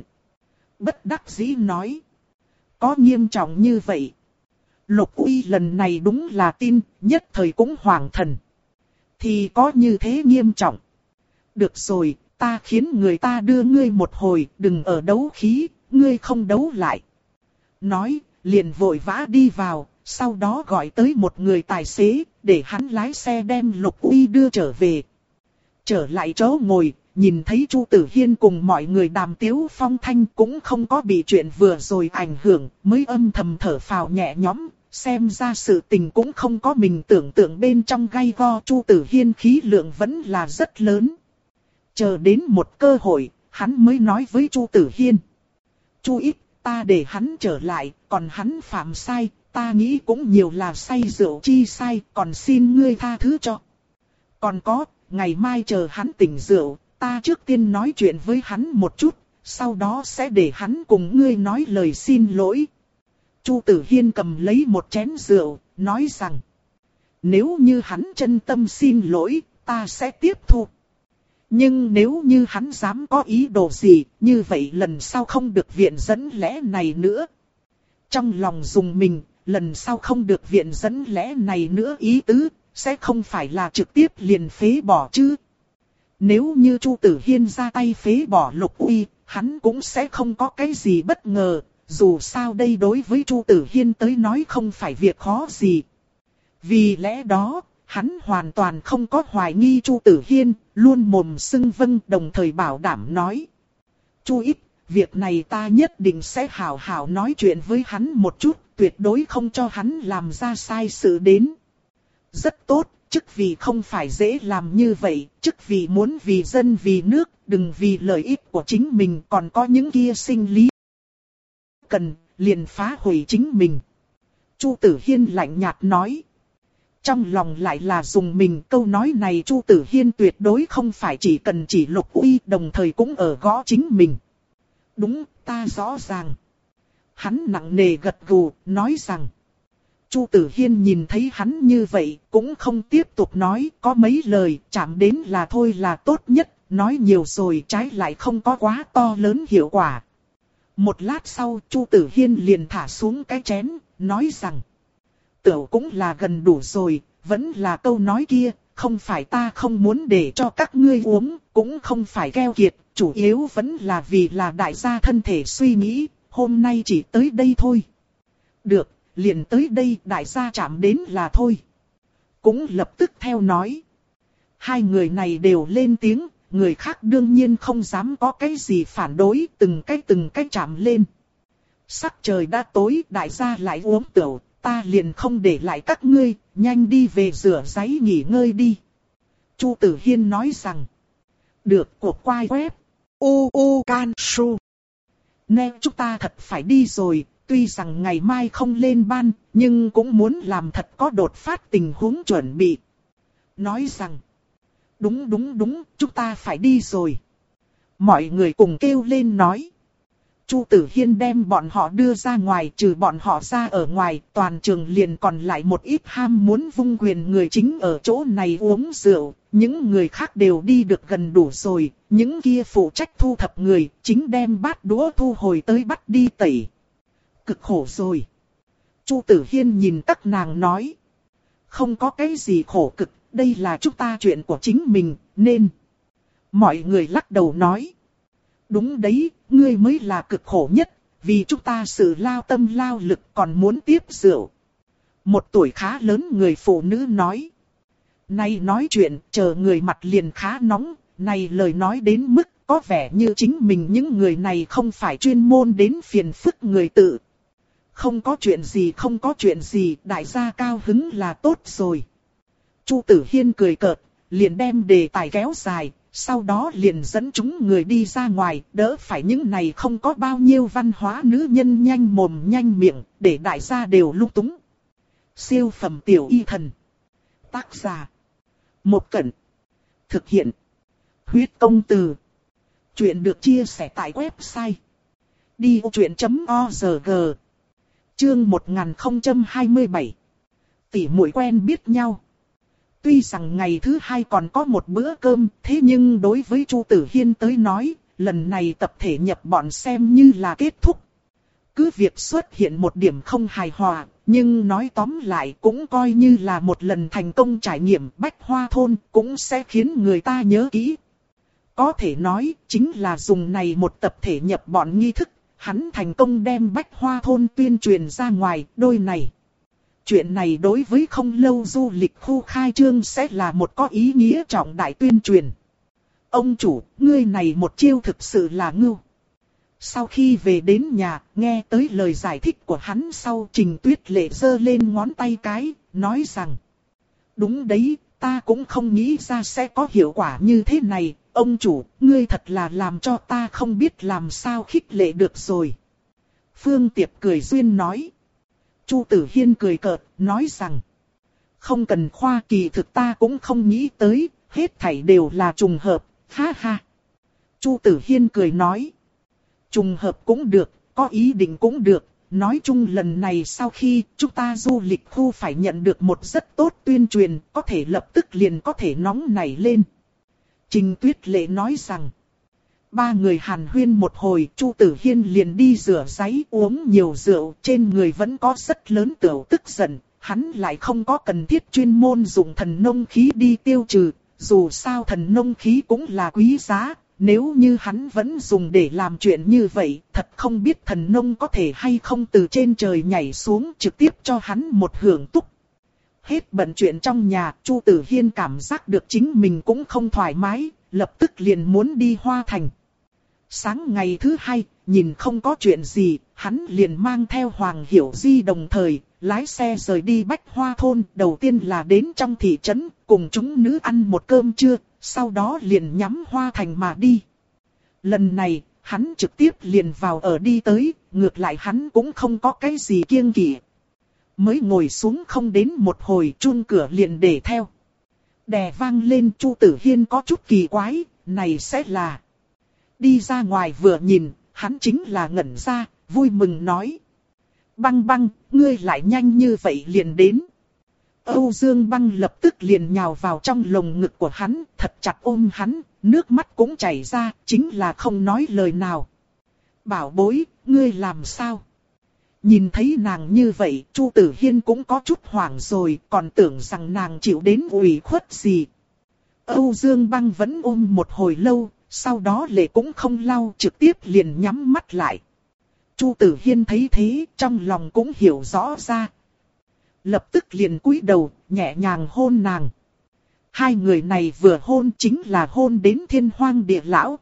Bất đắc dĩ nói. Có nghiêm trọng như vậy? Lục Uy lần này đúng là tin, nhất thời cũng hoàng thần. Thì có như thế nghiêm trọng. Được rồi, ta khiến người ta đưa ngươi một hồi, đừng ở đấu khí, ngươi không đấu lại. Nói, liền vội vã đi vào, sau đó gọi tới một người tài xế, để hắn lái xe đem Lục Uy đưa trở về. Trở lại chỗ ngồi, nhìn thấy Chu Tử Hiên cùng mọi người đàm tiếu phong thanh cũng không có bị chuyện vừa rồi ảnh hưởng, mới âm thầm thở phào nhẹ nhõm. Xem ra sự tình cũng không có mình tưởng tượng bên trong gay go, Chu Tử Hiên khí lượng vẫn là rất lớn. Chờ đến một cơ hội, hắn mới nói với Chu Tử Hiên. Chu ít, ta để hắn trở lại, còn hắn phạm sai, ta nghĩ cũng nhiều là say rượu chi sai, còn xin ngươi tha thứ cho. Còn có, ngày mai chờ hắn tỉnh rượu, ta trước tiên nói chuyện với hắn một chút, sau đó sẽ để hắn cùng ngươi nói lời xin lỗi. Chu Tử Hiên cầm lấy một chén rượu, nói rằng. Nếu như hắn chân tâm xin lỗi, ta sẽ tiếp thu. Nhưng nếu như hắn dám có ý đồ gì, như vậy lần sau không được viện dẫn lẽ này nữa. Trong lòng dùng mình, lần sau không được viện dẫn lẽ này nữa ý tứ, sẽ không phải là trực tiếp liền phế bỏ chứ. Nếu như Chu Tử Hiên ra tay phế bỏ Lục Uy, hắn cũng sẽ không có cái gì bất ngờ, dù sao đây đối với Chu Tử Hiên tới nói không phải việc khó gì. Vì lẽ đó, hắn hoàn toàn không có hoài nghi Chu Tử Hiên, luôn mồm xưng vâng đồng thời bảo đảm nói. Chu ít, việc này ta nhất định sẽ hảo hảo nói chuyện với hắn một chút, tuyệt đối không cho hắn làm ra sai sự đến. Rất tốt, chức vì không phải dễ làm như vậy, chức vì muốn vì dân vì nước, đừng vì lợi ích của chính mình, còn có những kia sinh lý cần, liền phá hủy chính mình. Chu Tử Hiên lạnh nhạt nói. Trong lòng lại là dùng mình, câu nói này Chu Tử Hiên tuyệt đối không phải chỉ cần chỉ Lục Uy, đồng thời cũng ở gõ chính mình. Đúng, ta rõ ràng. Hắn nặng nề gật gù, nói rằng. Chu Tử Hiên nhìn thấy hắn như vậy, cũng không tiếp tục nói, có mấy lời, chạm đến là thôi là tốt nhất, nói nhiều rồi trái lại không có quá to lớn hiệu quả. Một lát sau, Chu Tử Hiên liền thả xuống cái chén, nói rằng. Tửu cũng là gần đủ rồi, vẫn là câu nói kia, không phải ta không muốn để cho các ngươi uống, cũng không phải keo kiệt, chủ yếu vẫn là vì là đại gia thân thể suy nghĩ, hôm nay chỉ tới đây thôi. Được, liền tới đây đại gia chạm đến là thôi. Cũng lập tức theo nói. Hai người này đều lên tiếng, người khác đương nhiên không dám có cái gì phản đối, từng cái từng cái chạm lên. Sắc trời đã tối, đại gia lại uống tửu. Ta liền không để lại các ngươi, nhanh đi về rửa ráy nghỉ ngơi đi. Chu Tử Hiên nói rằng. Được, cuộc quay web. U U Can Su. Nè chúng ta thật phải đi rồi, tuy rằng ngày mai không lên ban, nhưng cũng muốn làm thật có đột phát tình huống chuẩn bị. Nói rằng. Đúng đúng đúng, chúng ta phải đi rồi. Mọi người cùng kêu lên nói. Chu Tử Hiên đem bọn họ đưa ra ngoài, trừ bọn họ ra ở ngoài, toàn trường liền còn lại một ít ham muốn vung quyền người chính ở chỗ này uống rượu, những người khác đều đi được gần đủ rồi, những kia phụ trách thu thập người, chính đem bát đũa thu hồi tới bắt đi tẩy. Cực khổ rồi. Chu Tử Hiên nhìn các nàng nói. Không có cái gì khổ cực, đây là chúng ta chuyện của chính mình, nên. Mọi người lắc đầu nói. Đúng đấy, ngươi mới là cực khổ nhất, vì chúng ta sự lao tâm lao lực còn muốn tiếp rượu. Một tuổi khá lớn người phụ nữ nói. Này nói chuyện, chờ người mặt liền khá nóng, này lời nói đến mức có vẻ như chính mình những người này không phải chuyên môn đến phiền phức người tự. Không có chuyện gì không có chuyện gì, đại gia cao hứng là tốt rồi. Chu Tử Hiên cười cợt, liền đem đề tài kéo dài. Sau đó liền dẫn chúng người đi ra ngoài, đỡ phải những này không có bao nhiêu văn hóa nữ nhân nhanh mồm nhanh miệng, để đại gia đều lung túng. Siêu phẩm tiểu y thần. Tác giả. Một Cẩn. Thực hiện. Huyết công từ. Chuyện được chia sẻ tại website. đi vô chuyện chấm org. Chương một nghìn không trăm hai mươi bảy. Tỷ muội quen biết nhau. Tuy rằng ngày thứ hai còn có một bữa cơm, thế nhưng đối với Chu Tử Hiên tới nói, lần này tập thể nhập bọn xem như là kết thúc. Cứ việc xuất hiện một điểm không hài hòa, nhưng nói tóm lại cũng coi như là một lần thành công trải nghiệm Bách Hoa Thôn, cũng sẽ khiến người ta nhớ kỹ. Có thể nói, chính là dùng này một tập thể nhập bọn nghi thức, hắn thành công đem Bách Hoa Thôn tuyên truyền ra ngoài, đôi này. Chuyện này đối với không lâu du lịch khu khai trương sẽ là một có ý nghĩa trọng đại tuyên truyền. Ông chủ, ngươi này một chiêu thực sự là ngưu. Sau khi về đến nhà, nghe tới lời giải thích của hắn sau, Trình Tuyết Lệ giơ lên ngón tay cái, nói rằng. Đúng đấy, ta cũng không nghĩ ra sẽ có hiệu quả như thế này, ông chủ, ngươi thật là làm cho ta không biết làm sao khích lệ được rồi. Phương Tiệp cười duyên nói. Chu Tử Hiên cười cợt, nói rằng. Không cần khoa, kỳ thực ta cũng không nghĩ tới, hết thảy đều là trùng hợp, ha ha. Chu Tử Hiên cười nói. Trùng hợp cũng được, có ý định cũng được, nói chung lần này sau khi chúng ta du lịch khu phải nhận được một rất tốt tuyên truyền, có thể lập tức liền có thể nóng nảy lên. Trình Tuyết Lệ nói rằng. Ba người hàn huyên một hồi, Chu Tử Hiên liền đi rửa ráy uống nhiều rượu, trên người vẫn có rất lớn tửu tức giận, hắn lại không có cần thiết chuyên môn dùng thần nông khí đi tiêu trừ, dù sao thần nông khí cũng là quý giá, nếu như hắn vẫn dùng để làm chuyện như vậy, thật không biết thần nông có thể hay không từ trên trời nhảy xuống trực tiếp cho hắn một hưởng túc. Hết bận chuyện trong nhà, Chu Tử Hiên cảm giác được chính mình cũng không thoải mái, lập tức liền muốn đi Hoa Thành. Sáng ngày thứ hai, nhìn không có chuyện gì, hắn liền mang theo Hoàng Hiểu Di đồng thời, lái xe rời đi Bách Hoa Thôn. Đầu tiên là đến trong thị trấn, cùng chúng nữ ăn một cơm trưa, sau đó liền nhắm Hoa Thành mà đi. Lần này, hắn trực tiếp liền vào ở đi tới, ngược lại hắn cũng không có cái gì kiêng kỵ. Mới ngồi xuống không đến một hồi, chun cửa liền để theo. Đè vang lên, Chu Tử Hiên có chút kỳ quái, này sẽ là... Đi ra ngoài vừa nhìn, hắn chính là ngẩn ra, vui mừng nói. Băng băng, ngươi lại nhanh như vậy liền đến. Âu Dương Băng lập tức liền nhào vào trong lồng ngực của hắn, thật chặt ôm hắn, nước mắt cũng chảy ra, chính là không nói lời nào. Bảo bối, ngươi làm sao? Nhìn thấy nàng như vậy, Chu Tử Hiên cũng có chút hoảng rồi, còn tưởng rằng nàng chịu đến ủy khuất gì. Âu Dương Băng vẫn ôm một hồi lâu, sau đó lệ cũng không lau, trực tiếp liền nhắm mắt lại. Chu Tử Hiên thấy thế, trong lòng cũng hiểu rõ ra. Lập tức liền cúi đầu, nhẹ nhàng hôn nàng. Hai người này vừa hôn chính là hôn đến thiên hoang địa lão.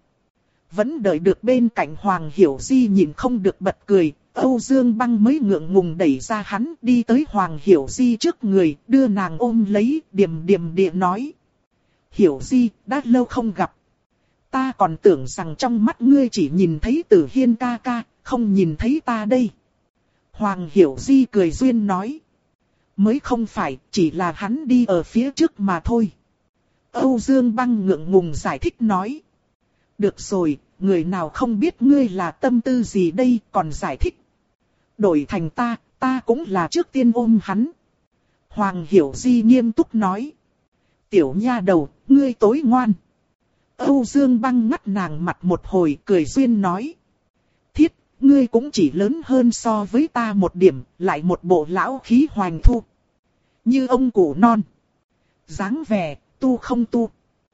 Vẫn đợi được bên cạnh Hoàng Hiểu Di nhìn không được bật cười, Âu Dương Băng mới ngượng ngùng đẩy ra hắn đi tới Hoàng Hiểu Di trước người, đưa nàng ôm lấy, điềm điềm địa nói. Hiểu Di, đã lâu không gặp. Ta còn tưởng rằng trong mắt ngươi chỉ nhìn thấy Tử Hiên ca ca, không nhìn thấy ta đây. Hoàng Hiểu Di cười duyên nói. Mới không phải, chỉ là hắn đi ở phía trước mà thôi. Âu Dương Băng ngượng ngùng giải thích nói. Được rồi, người nào không biết ngươi là tâm tư gì đây, còn giải thích. Đổi thành ta, ta cũng là trước tiên ôm hắn. Hoàng Hiểu Di nghiêm túc nói. Tiểu nha đầu, ngươi tối ngoan. Âu Dương Băng ngắt nàng mặt một hồi, cười duyên nói. Thiết, ngươi cũng chỉ lớn hơn so với ta một điểm, lại một bộ lão khí hoành thu. Như ông cụ non. Dáng vẻ, tu không tu.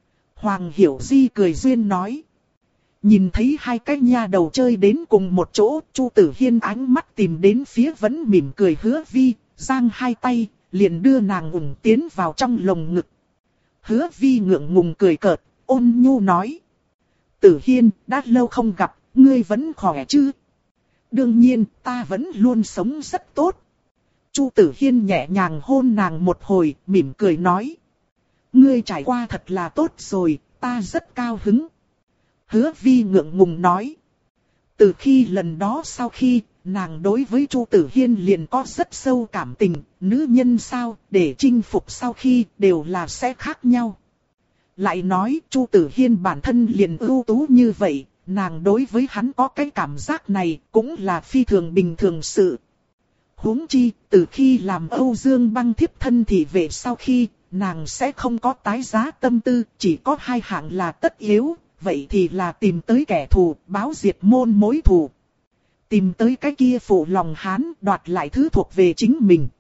Hoàng Hiểu Di cười duyên nói. Nhìn thấy hai cái nha đầu chơi đến cùng một chỗ, Chu Tử Hiên ánh mắt tìm đến phía vẫn mỉm cười Hứa Vi, giang hai tay, liền đưa nàng ủng tiến vào trong lồng ngực. Hứa Vi ngượng ngùng cười cợt, ôn nhu nói. Tử Hiên, đã lâu không gặp, ngươi vẫn khỏe chứ? Đương nhiên, ta vẫn luôn sống rất tốt. Chu Tử Hiên nhẹ nhàng hôn nàng một hồi, mỉm cười nói. Ngươi trải qua thật là tốt rồi, ta rất cao hứng. Hứa Vi ngượng ngùng nói. Từ khi lần đó sau khi, nàng đối với Chu Tử Hiên liền có rất sâu cảm tình, nữ nhân sao, để chinh phục sau khi, đều là sẽ khác nhau. Lại nói, Chu Tử Hiên bản thân liền ưu tú như vậy, nàng đối với hắn có cái cảm giác này, cũng là phi thường bình thường sự. Huống chi, từ khi làm Âu Dương Băng thiếp thân thì về sau khi, nàng sẽ không có tái giá tâm tư, chỉ có hai hạng là tất yếu, vậy thì là tìm tới kẻ thù, báo diệt môn mối thù. Tìm tới cái kia phụ lòng hán, đoạt lại thứ thuộc về chính mình.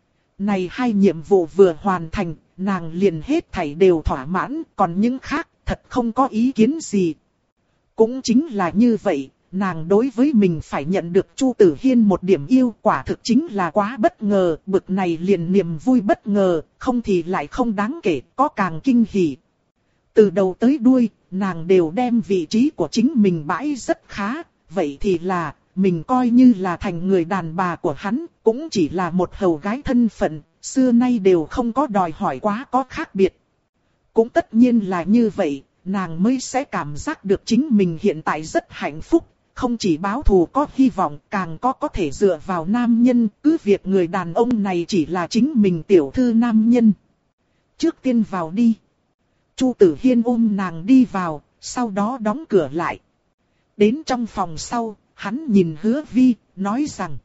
Này hai nhiệm vụ vừa hoàn thành, nàng liền hết thảy đều thỏa mãn, còn những khác, thật không có ý kiến gì. Cũng chính là như vậy, nàng đối với mình phải nhận được Chu Tử Hiên một điểm yêu, quả thực chính là quá bất ngờ, bực này liền niềm vui bất ngờ, không thì lại không đáng kể, có càng kinh hỉ. Từ đầu tới đuôi, nàng đều đem vị trí của chính mình bãi rất khá, vậy thì là, mình coi như là thành người đàn bà của hắn, cũng chỉ là một hầu gái thân phận, xưa nay đều không có đòi hỏi quá có khác biệt. Cũng tất nhiên là như vậy, nàng mới sẽ cảm giác được chính mình hiện tại rất hạnh phúc, không chỉ báo thù có hy vọng, càng có có thể dựa vào nam nhân, cứ việc người đàn ông này chỉ là chính mình tiểu thư nam nhân. Trước tiên vào đi. Chu Tử Hiên ôm nàng đi vào, sau đó đóng cửa lại. Đến trong phòng sau, hắn nhìn Hứa Vi, nói rằng.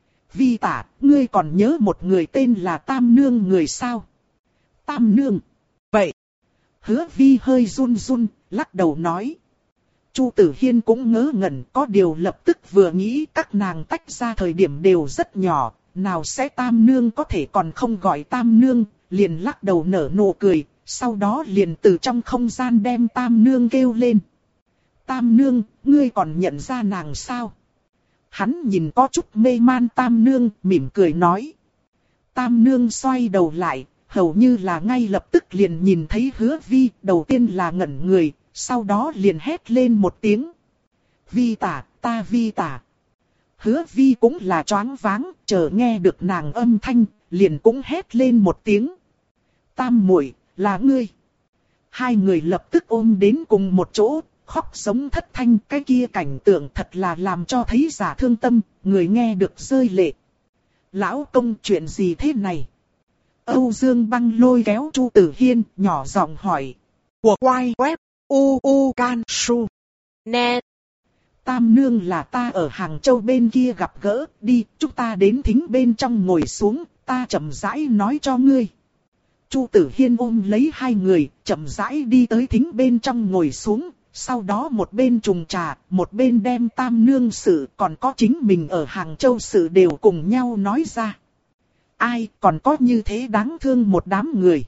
Vi tả, ngươi còn nhớ một người tên là Tam Nương người sao? Tam Nương. Vậy. Hứa Vi hơi run run, lắc đầu nói. Chu Tử Hiên cũng ngớ ngẩn, có điều lập tức vừa nghĩ các nàng tách ra thời điểm đều rất nhỏ, nào sẽ tam nương có thể còn không gọi tam nương, liền lắc đầu nở nụ cười, sau đó liền từ trong không gian đem tam nương kêu lên. Tam nương, ngươi còn nhận ra nàng sao? Hắn nhìn có chút mê man tam nương, mỉm cười nói. Tam nương xoay đầu lại, hầu như là ngay lập tức liền nhìn thấy Hứa Vi, đầu tiên là ngẩn người, sau đó liền hét lên một tiếng. Vi tả, ta Vi tả. Hứa Vi cũng là choáng váng, chờ nghe được nàng âm thanh, liền cũng hét lên một tiếng. Tam muội, là ngươi. Hai người lập tức ôm đến cùng một chỗ, khóc giống thất thanh. Cái kia cảnh tượng thật là làm cho thấy giả thương tâm, người nghe được rơi lệ. Lão công, chuyện gì thế này? Âu Dương Băng lôi kéo Chu Tử Hiên, nhỏ giọng hỏi. Của quay web u u can su net. Tam nương là ta ở Hàng Châu bên kia gặp gỡ, đi, chúng ta đến thính bên trong ngồi xuống, ta chậm rãi nói cho ngươi. Chu Tử Hiên ôm lấy hai người, chậm rãi đi tới thính bên trong ngồi xuống, sau đó một bên trùng trà, một bên đem tam nương sự, còn có chính mình ở Hàng Châu sự đều cùng nhau nói ra. Ai còn có như thế đáng thương một đám người.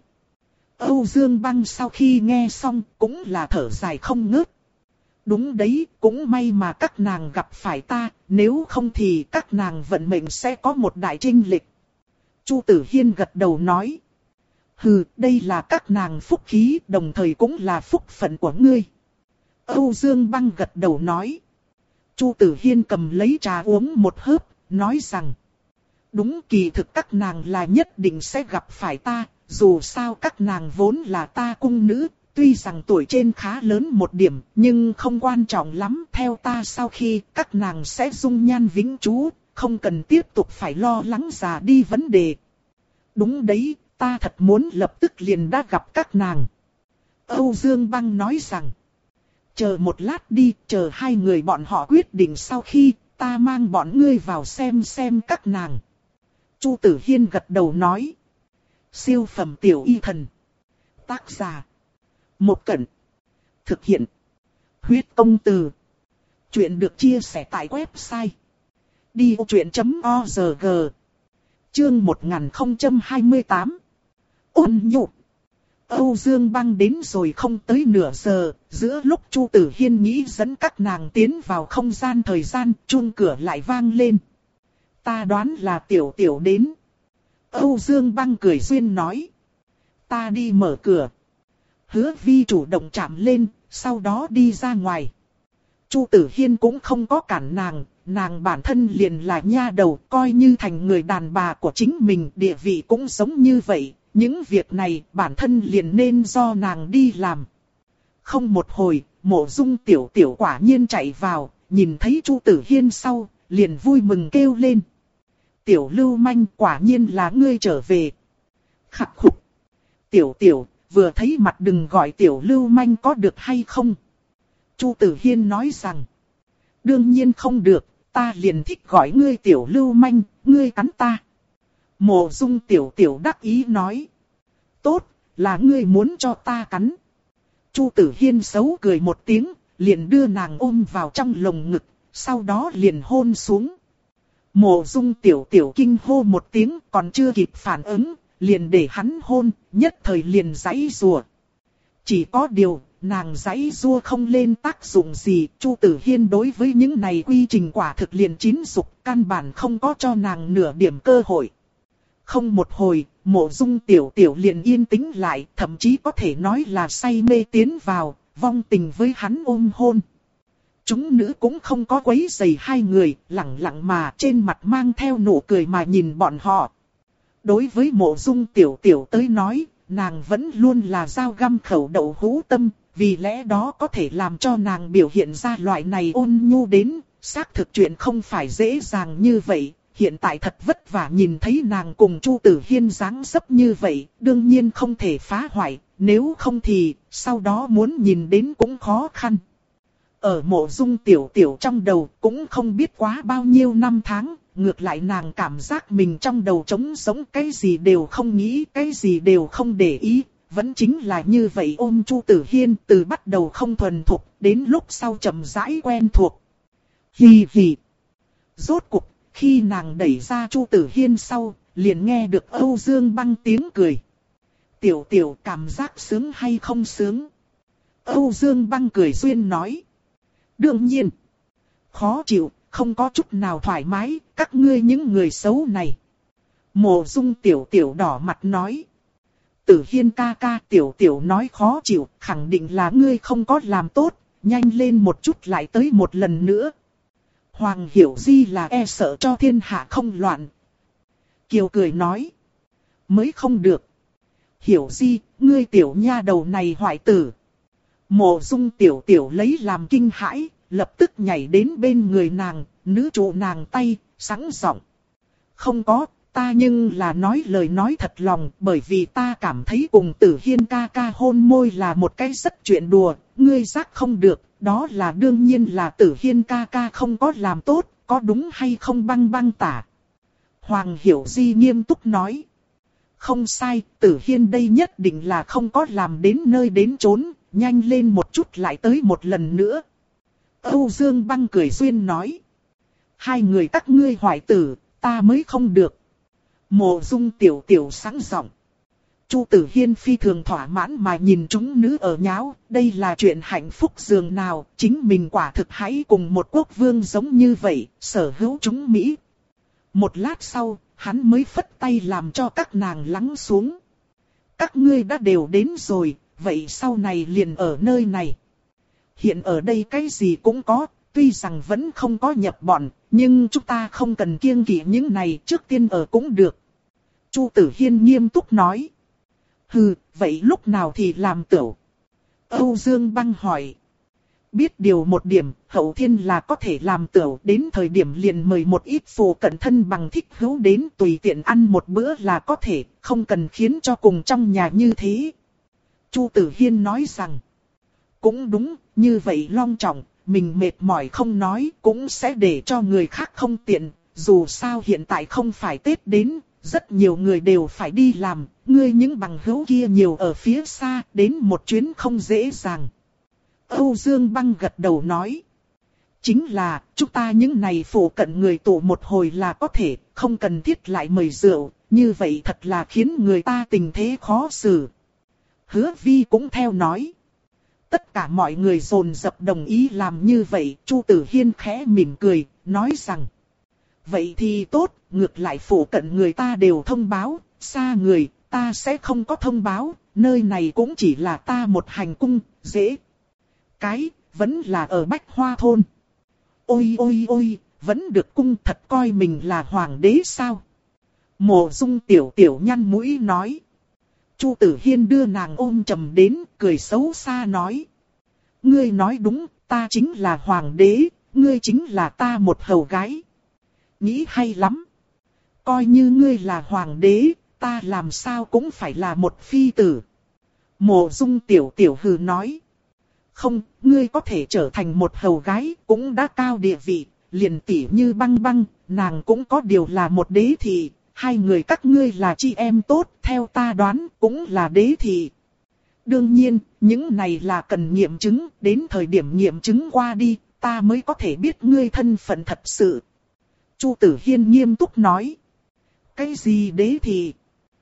Âu Dương Băng sau khi nghe xong cũng là thở dài không ngớt. Đúng đấy, cũng may mà các nàng gặp phải ta, nếu không thì các nàng vận mệnh sẽ có một đại chênh lệch. Chu Tử Hiên gật đầu nói. Hừ, đây là các nàng phúc khí, đồng thời cũng là phúc phận của ngươi. Âu Dương Băng gật đầu nói. Chu Tử Hiên cầm lấy trà uống một hớp, nói rằng. Đúng, kỳ thực các nàng là nhất định sẽ gặp phải ta, dù sao các nàng vốn là ta cung nữ, tuy rằng tuổi trên khá lớn một điểm, nhưng không quan trọng lắm. Theo ta sau khi các nàng sẽ dung nhan vĩnh trú, không cần tiếp tục phải lo lắng già đi vấn đề. Đúng đấy, ta thật muốn lập tức liền đã gặp các nàng. Âu Dương Băng nói rằng. Chờ một lát đi, chờ hai người bọn họ quyết định sau khi, ta mang bọn ngươi vào xem xem các nàng. Chu Tử Hiên gật đầu nói. Siêu phẩm tiểu y thần. Tác giả. Một Cẩn. Thực hiện. Huyết công từ. Chuyện được chia sẻ tại website. đi ô chuyện chấm o rờ giê. Chương một nghìn không trăm hai mươi tám. Ôn nhu. Âu Dương Băng đến rồi không tới nửa giờ, giữa lúc Chu Tử Hiên nghĩ dẫn các nàng tiến vào không gian thời gian, chuông cửa lại vang lên. Ta đoán là Tiểu Tiểu đến. Âu Dương Băng cười duyên nói. Ta đi mở cửa. Hứa Vi chủ động chạm lên, sau đó đi ra ngoài. Chu Tử Hiên cũng không có cản nàng, nàng bản thân liền là nha đầu, coi như thành người đàn bà của chính mình, địa vị cũng giống như vậy. Những việc này bản thân liền nên do nàng đi làm. Không một hồi, Mộ Dung Tiểu Tiểu quả nhiên chạy vào, nhìn thấy Chu Tử Hiên sau, liền vui mừng kêu lên. Tiểu lưu manh, quả nhiên là ngươi trở về. Khắc khục. Tiểu Tiểu, vừa thấy mặt đừng gọi Tiểu lưu manh có được hay không? Chu Tử Hiên nói rằng. Đương nhiên không được, ta liền thích gọi ngươi Tiểu lưu manh, ngươi cắn ta. Mộ Dung Tiểu Tiểu đắc ý nói. Tốt, là ngươi muốn cho ta cắn. Chu Tử Hiên xấu cười một tiếng, liền đưa nàng ôm vào trong lồng ngực, sau đó liền hôn xuống. Mộ Dung Tiểu Tiểu kinh hô một tiếng, còn chưa kịp phản ứng, liền để hắn hôn, nhất thời liền giãy giụa. Chỉ có điều, nàng giãy giụa không lên tác dụng gì, Chu Tử Hiên đối với những này quy trình quả thực liền chín dục, căn bản không có cho nàng nửa điểm cơ hội. Không một hồi, Mộ Dung Tiểu Tiểu liền yên tĩnh lại, thậm chí có thể nói là say mê tiến vào, vong tình với hắn ôm hôn. Chúng nữ cũng không có quấy rầy hai người, lặng lặng mà trên mặt mang theo nụ cười mà nhìn bọn họ. Đối với Mộ Dung Tiểu Tiểu tới nói, nàng vẫn luôn là dao găm khẩu đậu hũ tâm, vì lẽ đó có thể làm cho nàng biểu hiện ra loại này ôn nhu đến, xác thực chuyện không phải dễ dàng như vậy. Hiện tại thật vất vả nhìn thấy nàng cùng Chu Tử Hiên dáng dấp như vậy, đương nhiên không thể phá hoại, nếu không thì sau đó muốn nhìn đến cũng khó khăn. Ở Mộ Dung Tiểu Tiểu trong đầu cũng không biết quá bao nhiêu năm tháng, ngược lại nàng cảm giác mình trong đầu trống sống, cái gì đều không nghĩ, cái gì đều không để ý, vẫn chính là như vậy ôm Chu Tử Hiên từ bắt đầu không thuần thục, đến lúc sau chậm rãi quen thuộc. Hì hì. Rốt cuộc, khi nàng đẩy ra Chu Tử Hiên sau, liền nghe được Âu Dương Băng tiếng cười. Tiểu tiểu cảm giác sướng hay không sướng? Âu Dương Băng cười duyên nói. Đương nhiên. Khó chịu, không có chút nào thoải mái, các ngươi những người xấu này. Mộ Dung tiểu tiểu đỏ mặt nói. Tử Hiên ca ca, tiểu tiểu nói khó chịu, khẳng định là ngươi không có làm tốt, nhanh lên một chút lại tới một lần nữa. Hoàng Hiểu Di là e sợ cho thiên hạ không loạn. Kiều cười nói. Mới không được. Hiểu Di, ngươi tiểu nha đầu này hoại tử. Mộ Dung tiểu tiểu lấy làm kinh hãi, lập tức nhảy đến bên người nàng, nữ trụ nàng tay, sẵn giọng. Không có, ta nhưng là nói lời nói thật lòng, bởi vì ta cảm thấy cùng Tử Hiên ca ca hôn môi là một cái rất chuyện đùa, ngươi giác không được, đó là đương nhiên là Tử Hiên ca ca không có làm tốt, có đúng hay không Băng Băng tả. Hoàng Hiểu Di nghiêm túc nói. Không sai, Tử Hiên đây nhất định là không có làm đến nơi đến chốn, nhanh lên một chút lại tới một lần nữa. Âu Dương Băng cười duyên nói. Hai người các ngươi hoại tử, ta mới không được. Mộ Dung tiểu tiểu sáng giọng. Chu Tử Hiên phi thường thỏa mãn mà nhìn chúng nữ ở nháo, đây là chuyện hạnh phúc dường nào, chính mình quả thực hãy cùng một quốc vương giống như vậy, sở hữu chúng Mỹ. Một lát sau, hắn mới phất tay làm cho các nàng lắng xuống. Các ngươi đã đều đến rồi, vậy sau này liền ở nơi này. Hiện ở đây cái gì cũng có, tuy rằng vẫn không có nhập bọn, nhưng chúng ta không cần kiêng kỵ những này, trước tiên ở cũng được. Chu Tử Hiên nghiêm túc nói. Hừ, vậy lúc nào thì làm tửu? Âu Dương Băng hỏi. Biết điều một điểm, Hậu Thiên là có thể làm tửu, đến thời điểm liền mời một ít phù cận thân bằng thích hữu đến tùy tiện ăn một bữa là có thể, không cần khiến cho cùng trong nhà như thế. Chu Tử Hiên nói rằng. Cũng đúng, như vậy long trọng, mình mệt mỏi không nói, cũng sẽ để cho người khác không tiện, dù sao hiện tại không phải Tết đến, rất nhiều người đều phải đi làm, ngươi những bằng hữu kia nhiều ở phía xa, đến một chuyến không dễ dàng. Âu Dương Băng gật đầu nói. Chính là, chúng ta những này phụ cận người tụ một hồi là có thể, không cần thiết lại mời rượu, như vậy thật là khiến người ta tình thế khó xử. Hứa Vi cũng theo nói. Tất cả mọi người dồn dập đồng ý làm như vậy, Chu Tử Hiên khẽ mỉm cười, nói rằng. Vậy thì tốt, ngược lại phụ cận người ta đều thông báo, xa người, ta sẽ không có thông báo, nơi này cũng chỉ là ta một hành cung, dễ. Cái, vẫn là ở Bách Hoa Thôn. Ôi ôi ôi, vẫn được cung thật coi mình là hoàng đế sao? Mộ Dung tiểu tiểu nhăn mũi nói. Chu Tử Hiên đưa nàng ôm chầm đến, cười xấu xa nói. Ngươi nói đúng, ta chính là hoàng đế, ngươi chính là ta một hầu gái. Nghĩ hay lắm. Coi như ngươi là hoàng đế, ta làm sao cũng phải là một phi tử. Mộ Dung tiểu tiểu hừ nói. Không, ngươi có thể trở thành một hầu gái, cũng đã cao địa vị, liền tỉ như Băng Băng, nàng cũng có điều là một đế thị. Hai người các ngươi là chị em tốt, theo ta đoán, cũng là đế thị. Đương nhiên, những này là cần nghiệm chứng, đến thời điểm nghiệm chứng qua đi, ta mới có thể biết ngươi thân phận thật sự. Chu Tử Hiên nghiêm túc nói. Cái gì đế thị?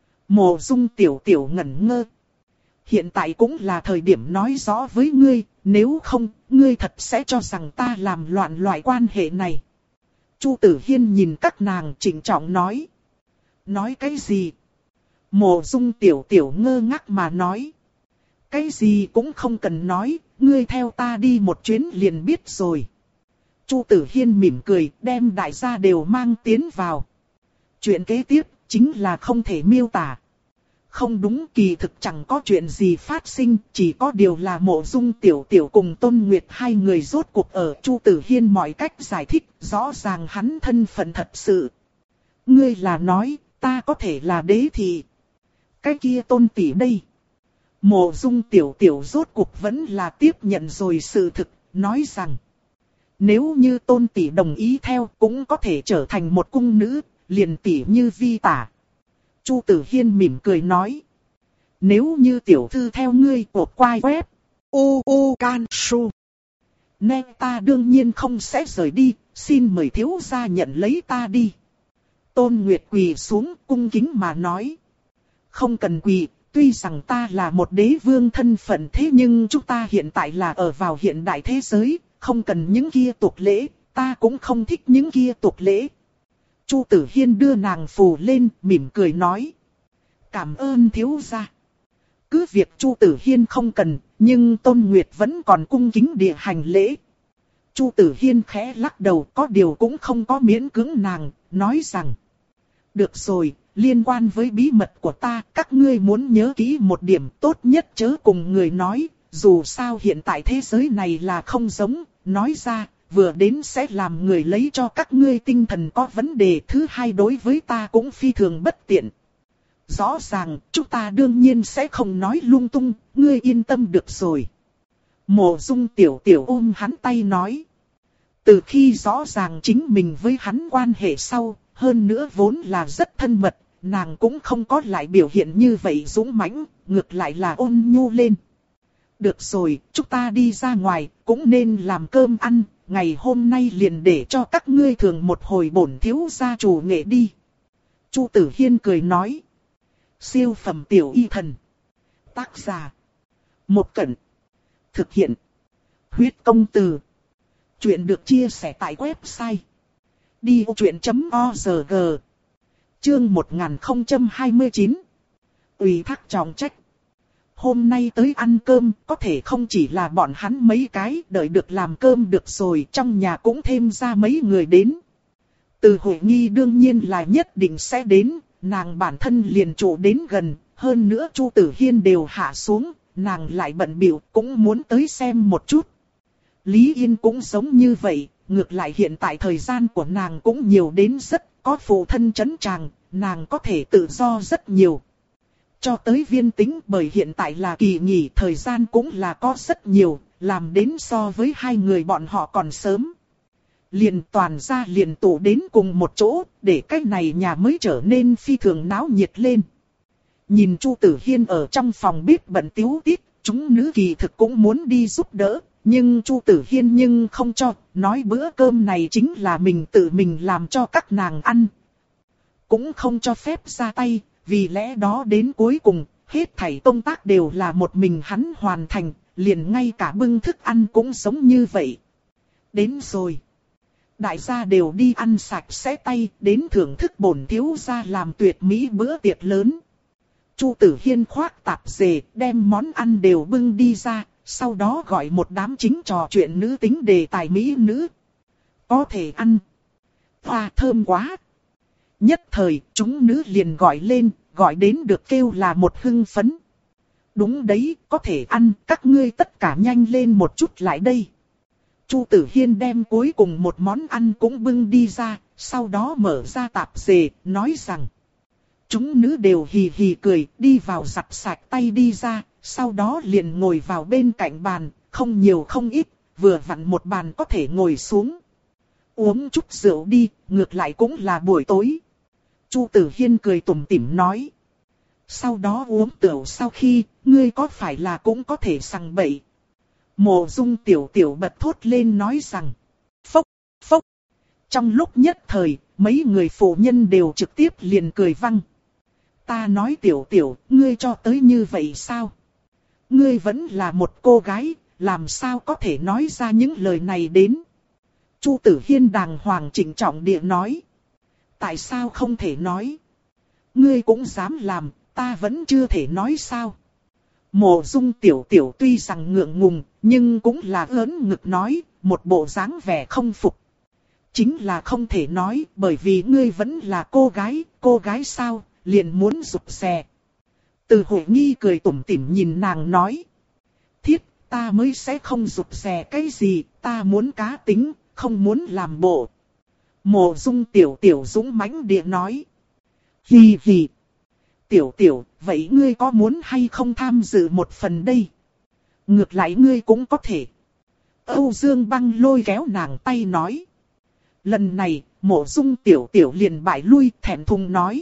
Mộ Dung tiểu tiểu ngẩn ngơ. Hiện tại cũng là thời điểm nói rõ với ngươi, nếu không, ngươi thật sẽ cho rằng ta làm loạn loại quan hệ này. Chu Tử Hiên nhìn các nàng trịnh trọng nói. Nói cái gì? Mộ Dung tiểu tiểu ngơ ngác mà nói. Cái gì cũng không cần nói, ngươi theo ta đi một chuyến liền biết rồi. Chu Tử Hiên mỉm cười, đem đại gia đều mang tiến vào. Chuyện kế tiếp, chính là không thể miêu tả. Không đúng, kỳ thực chẳng có chuyện gì phát sinh, chỉ có điều là Mộ Dung tiểu tiểu cùng Tôn Nguyệt hai người rốt cuộc ở. Chu Tử Hiên mọi cách giải thích, rõ ràng hắn thân phận thật sự. Ngươi là nói, ta có thể là đế thị. Cái kia Tôn tỷ đây. Mộ Dung tiểu tiểu rốt cuộc vẫn là tiếp nhận rồi sự thực, nói rằng. Nếu như Tôn tỷ đồng ý theo, cũng có thể trở thành một cung nữ, liền tỷ như Vi tả. Chu Tử Hiên mỉm cười nói. Nếu như tiểu thư theo ngươi cột quai web. U U Can Su. Nên ta đương nhiên không sẽ rời đi, xin mời thiếu gia nhận lấy ta đi. Tôn Nguyệt quỳ xuống cung kính mà nói. Không cần quỳ, tuy rằng ta là một đế vương thân phận thế nhưng chúng ta hiện tại là ở vào hiện đại thế giới, không cần những kia tục lễ, ta cũng không thích những kia tục lễ. Chu Tử Hiên đưa nàng phù lên, mỉm cười nói. Cảm ơn thiếu gia. Cứ việc Chu Tử Hiên không cần, nhưng Tôn Nguyệt vẫn còn cung kính địa hành lễ. Chu Tử Hiên khẽ lắc đầu, có điều cũng không có miễn cưỡng nàng, nói rằng. Được rồi, liên quan với bí mật của ta, các ngươi muốn nhớ kỹ một điểm, tốt nhất chớ cùng người nói, dù sao hiện tại thế giới này là không giống, nói ra, vừa đến sẽ làm người lấy cho các ngươi tinh thần có vấn đề. Thứ hai, đối với ta cũng phi thường bất tiện. Rõ ràng, chúng ta đương nhiên sẽ không nói lung tung, ngươi yên tâm được rồi. Mộ Dung tiểu tiểu ôm hắn tay nói. Từ khi rõ ràng chính mình với hắn quan hệ sau, hơn nữa vốn là rất thân mật, nàng cũng không có lại biểu hiện như vậy dũng mãnh, ngược lại là ôn nhu lên. Được rồi, chúng ta đi ra ngoài, cũng nên làm cơm ăn, ngày hôm nay liền để cho các ngươi thường một hồi bổn thiếu gia chủ nghệ đi. Chu Tử Hiên cười nói. Siêu phẩm tiểu y thần. Tác giả. Một Cẩn. Thực hiện. Huyết công từ. Chuyện được chia sẻ tại website. đi ô chuyện chấm org. Chương một nghìn không trăm hai mươi chín. Ủy thác trọng trách. Hôm nay tới ăn cơm, có thể không chỉ là bọn hắn mấy cái, đợi được làm cơm được rồi, trong nhà cũng thêm ra mấy người đến. Từ Hội Nghi đương nhiên là nhất định sẽ đến, nàng bản thân liền trụ đến gần, hơn nữa Chu Tử Hiên đều hạ xuống, nàng lại bận bịu cũng muốn tới xem một chút. Lý Yên cũng giống như vậy, ngược lại hiện tại thời gian của nàng cũng nhiều đến rất, có phụ thân trấn tràng, nàng có thể tự do rất nhiều. Cho tới Viên Tĩnh, bởi hiện tại là kỳ nghỉ, thời gian cũng là có rất nhiều, làm đến so với hai người bọn họ còn sớm. Liền toàn ra liền tụ đến cùng một chỗ, để cái này nhà mới trở nên phi thường náo nhiệt lên. Nhìn Chu Tử Hiên ở trong phòng bếp bận tiếu tít, chúng nữ kỳ thực cũng muốn đi giúp đỡ, nhưng Chu Tử Hiên nhưng không cho, nói bữa cơm này chính là mình tự mình làm cho các nàng ăn. Cũng không cho phép ra tay, vì lẽ đó đến cuối cùng, hết thảy công tác đều là một mình hắn hoàn thành, liền ngay cả bưng thức ăn cũng giống như vậy. Đến rồi. Đại gia đều đi ăn sạch sẽ tay, đến thưởng thức bổn thiếu gia làm tuyệt mỹ bữa tiệc lớn. Chu Tử Hiên khoác tạp dề, đem món ăn đều bưng đi ra, sau đó gọi một đám chính trò chuyện nữ tính đề tài mỹ nữ. Có thể ăn. Hoa thơm quá. Nhất thời, chúng nữ liền gọi lên, gọi đến được kêu là một hưng phấn. Đúng đấy, có thể ăn, các ngươi tất cả nhanh lên một chút lại đây. Chu Tử Hiên đem cuối cùng một món ăn cũng bưng đi ra, sau đó mở ra tạp dề, nói rằng. Chúng nữ đều hì hì cười, đi vào giặt sạch tay đi ra, sau đó liền ngồi vào bên cạnh bàn, không nhiều không ít, vừa vặn một bàn có thể ngồi xuống. Uống chút rượu đi, ngược lại cũng là buổi tối. Chu Tử Hiên cười tủm tỉm nói. Sau đó uống rượu sau khi, ngươi có phải là cũng có thể sằng bậy. Mộ Dung tiểu tiểu bật thốt lên nói rằng. Phốc, phốc. Trong lúc nhất thời, mấy người phụ nhân đều trực tiếp liền cười văng. Ta nói tiểu tiểu, ngươi cho tới như vậy sao? Ngươi vẫn là một cô gái, làm sao có thể nói ra những lời này đến? Chu Tử Hiên đàng hoàng trịnh trọng địa nói. Tại sao không thể nói? Ngươi cũng dám làm, ta vẫn chưa thể nói sao? Mộ Dung tiểu tiểu tuy rằng ngượng ngùng, nhưng cũng là ớn ngực nói, một bộ dáng vẻ không phục. Chính là không thể nói, bởi vì ngươi vẫn là cô gái, cô gái sao, liền muốn rụt rè. Từ Hội Nghi cười tủm tỉm nhìn nàng nói. Thiết, ta mới sẽ không rụt rè cái gì, ta muốn cá tính, không muốn làm bộ. Mộ Dung tiểu tiểu dũng mãnh địa nói. Hì hì. Tiểu tiểu, vậy ngươi có muốn hay không tham dự một phần đây? Ngược lại ngươi cũng có thể. Âu Dương Băng lôi kéo nàng tay nói. Lần này, Mộ Dung tiểu tiểu liền bại lui thẹn thùng nói.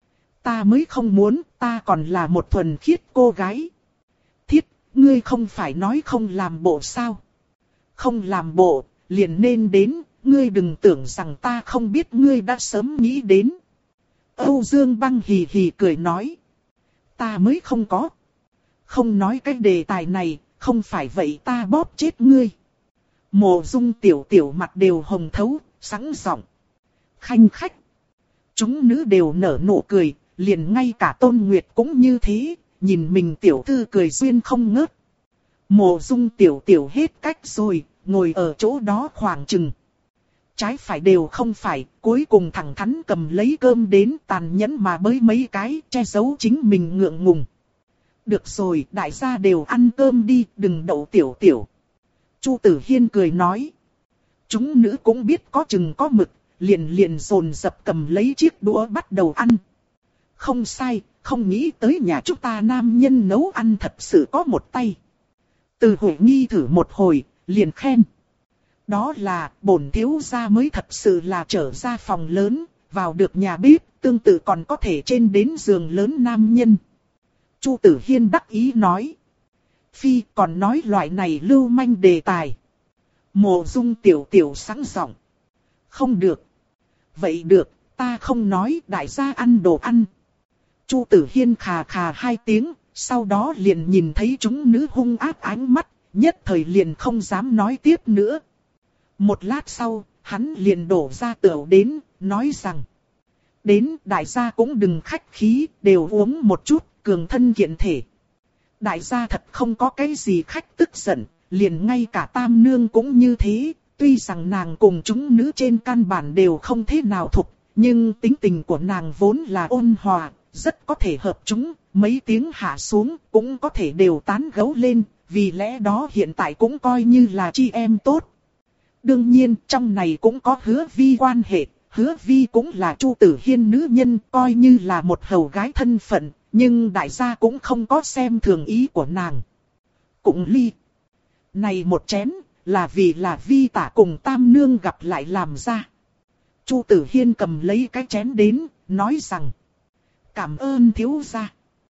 Ta mới không muốn, ta còn là một thuần khiết cô gái. Thiết, ngươi không phải nói không làm bộ sao? Không làm bộ, liền nên đến, ngươi đừng tưởng rằng ta không biết ngươi đã sớm nghĩ đến. Âu Dương Băng hì hì cười nói. Ta mới không có. Không nói cái đề tài này, không phải vậy ta bóp chết ngươi. Mộ Dung tiểu tiểu mặt đều hồng thấu, sẵn giọng. Khanh khách. Chúng nữ đều nở nụ cười, liền ngay cả Tôn Nguyệt cũng như thế, nhìn mình tiểu thư cười duyên không ngớt. Mộ Dung tiểu tiểu hết cách rồi, ngồi ở chỗ đó khoảng chừng. Trái phải đều không phải, cuối cùng thẳng thắn cầm lấy cơm đến tàn nhẫn mà bới mấy cái, che giấu chính mình ngượng ngùng. Được rồi, đại gia đều ăn cơm đi, đừng đậu tiểu tiểu. Chu Tử Hiên cười nói. Chúng nữ cũng biết có chừng có mực, liền liền dồn dập cầm lấy chiếc đũa bắt đầu ăn. Không sai, không nghĩ tới nhà chúng ta nam nhân nấu ăn thật sự có một tay. Từ Huệ Nghi thử một hồi, liền khen. Đó là, bổn thiếu gia mới thật sự là trở ra phòng lớn, vào được nhà bếp, tương tự còn có thể trên đến giường lớn nam nhân. Chu Tử Hiên đắc ý nói. Phi còn nói loại này lưu manh đề tài. Mộ Dung tiểu tiểu sẵn giọng. Không được. Vậy được, ta không nói, đại gia ăn đồ ăn. Chu Tử Hiên khà khà hai tiếng, sau đó liền nhìn thấy chúng nữ hung ác ánh mắt, nhất thời liền không dám nói tiếp nữa. Một lát sau, hắn liền đổ ra tửu đến, nói rằng. Đến đại gia cũng đừng khách khí, đều uống một chút, cường thân kiện thể. Đại gia thật không có cái gì khách tức giận, liền ngay cả Tam Nương cũng như thế. Tuy rằng nàng cùng chúng nữ trên căn bản đều không thế nào thục, nhưng tính tình của nàng vốn là ôn hòa, rất có thể hợp chúng, mấy tiếng hạ xuống cũng có thể đều tán gẫu lên, vì lẽ đó hiện tại cũng coi như là chị em tốt. Đương nhiên trong này cũng có Hứa Vi quan hệ, Hứa Vi cũng là Chu Tử Hiên nữ nhân, coi như là một hầu gái thân phận, nhưng đại gia cũng không có xem thường ý của nàng. Cũng ly. Này một chén, là vì là Vi tả cùng Tam Nương gặp lại làm ra. Chu Tử Hiên cầm lấy cái chén đến, nói rằng. Cảm ơn thiếu gia.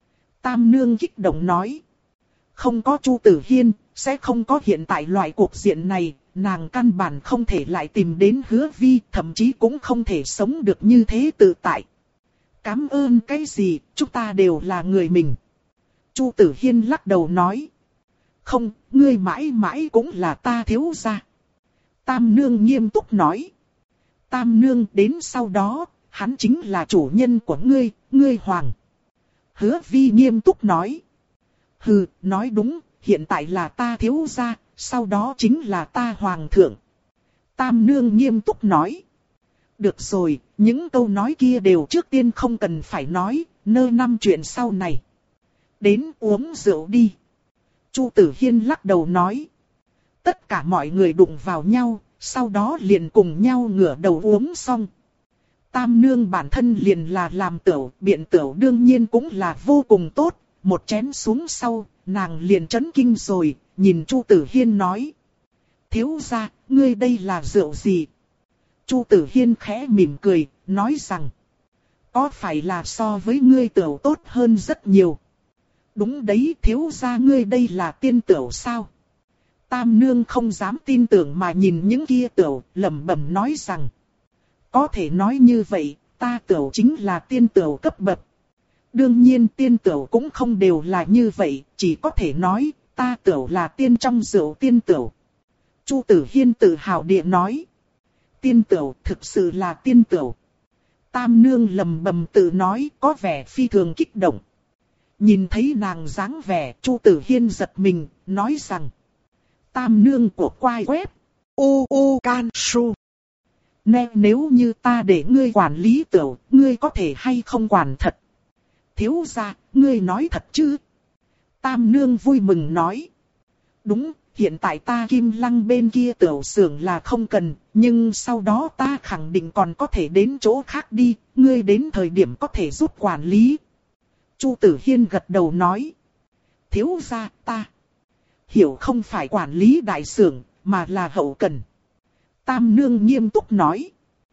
Tam Nương kích động nói. Không có Chu Tử Hiên, sẽ không có hiện tại loại cuộc diện này, nàng căn bản không thể lại tìm đến Hứa Vi, thậm chí cũng không thể sống được như thế tự tại. Cảm ơn cái gì, chúng ta đều là người mình. Chu Tử Hiên lắc đầu nói. Không, ngươi mãi mãi cũng là ta thiếu gia. Tam Nương nghiêm túc nói. Tam Nương đến sau đó, hắn chính là chủ nhân của ngươi, ngươi hoàng. Hứa Vi nghiêm túc nói. Hừ, nói đúng, hiện tại là ta thiếu gia, sau đó chính là ta hoàng thượng. Tam Nương nghiêm túc nói. Được rồi, những câu nói kia đều trước tiên không cần phải nói, nơ năm chuyện sau này. Đến uống rượu đi. Chu Tử Hiên lắc đầu nói. Tất cả mọi người đụng vào nhau, sau đó liền cùng nhau ngửa đầu uống xong. Tam Nương bản thân liền là làm tửu, biện tửu đương nhiên cũng là vô cùng tốt. Một chén xuống sau, nàng liền chấn kinh rồi, nhìn Chu Tử Hiên nói. Thiếu gia, ngươi đây là rượu gì? Chu Tử Hiên khẽ mỉm cười, nói rằng. Có phải là so với ngươi tửu tốt hơn rất nhiều? Đúng đấy, thiếu gia ngươi đây là tiên tửu sao? Tam Nương không dám tin tưởng mà nhìn những kia tửu, lẩm bẩm nói rằng. Có thể nói như vậy, ta tửu chính là tiên tửu cấp bậc. Đương nhiên tiên tửu cũng không đều là như vậy, chỉ có thể nói, ta tửu là tiên trong rượu tiên tửu. Chu Tử Hiên tự hào địa nói. Tiên tửu thực sự là tiên tửu. Tam Nương lầm bầm tự nói, có vẻ phi thường kích động. Nhìn thấy nàng dáng vẻ, Chu Tử Hiên giật mình, nói rằng. Tam Nương của quai web. U U Can Su. Nè, nếu như ta để ngươi quản lý tửu, ngươi có thể hay không quản thật? Thiếu gia, ngươi nói thật chứ? Tam Nương vui mừng nói. Đúng, hiện tại ta Kim Lăng bên kia tửu xưởng là không cần, nhưng sau đó ta khẳng định còn có thể đến chỗ khác đi, ngươi đến thời điểm có thể giúp quản lý. Chu Tử Hiên gật đầu nói. Thiếu gia, ta hiểu không phải quản lý đại xưởng, mà là hậu cần. Tam Nương nghiêm túc nói.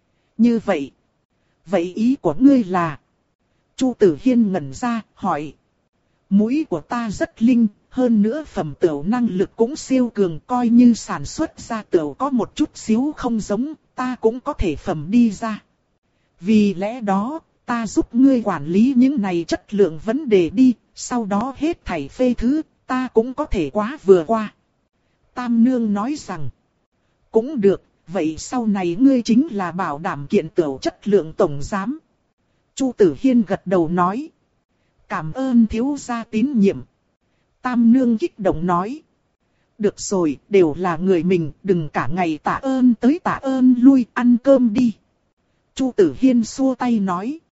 Như vậy. Vậy ý của ngươi là? Chu Tử Hiên ngẩn ra, hỏi. Mũi của ta rất linh, hơn nữa phẩm tửu năng lực cũng siêu cường, coi như sản xuất ra tửu có một chút xíu không giống, ta cũng có thể phẩm đi ra. Vì lẽ đó, ta giúp ngươi quản lý những này chất lượng vấn đề đi, sau đó hết thảy phê thứ, ta cũng có thể quá vừa qua. Tam Nương nói rằng, cũng được, vậy sau này ngươi chính là bảo đảm kiện tửu chất lượng tổng giám. Chu Tử Hiên gật đầu nói, cảm ơn thiếu gia tín nhiệm. Tam Nương kích động nói, được rồi, đều là người mình, đừng cả ngày tạ ơn tới tạ ơn lui, ăn cơm đi. Chu Tử Hiên xua tay nói,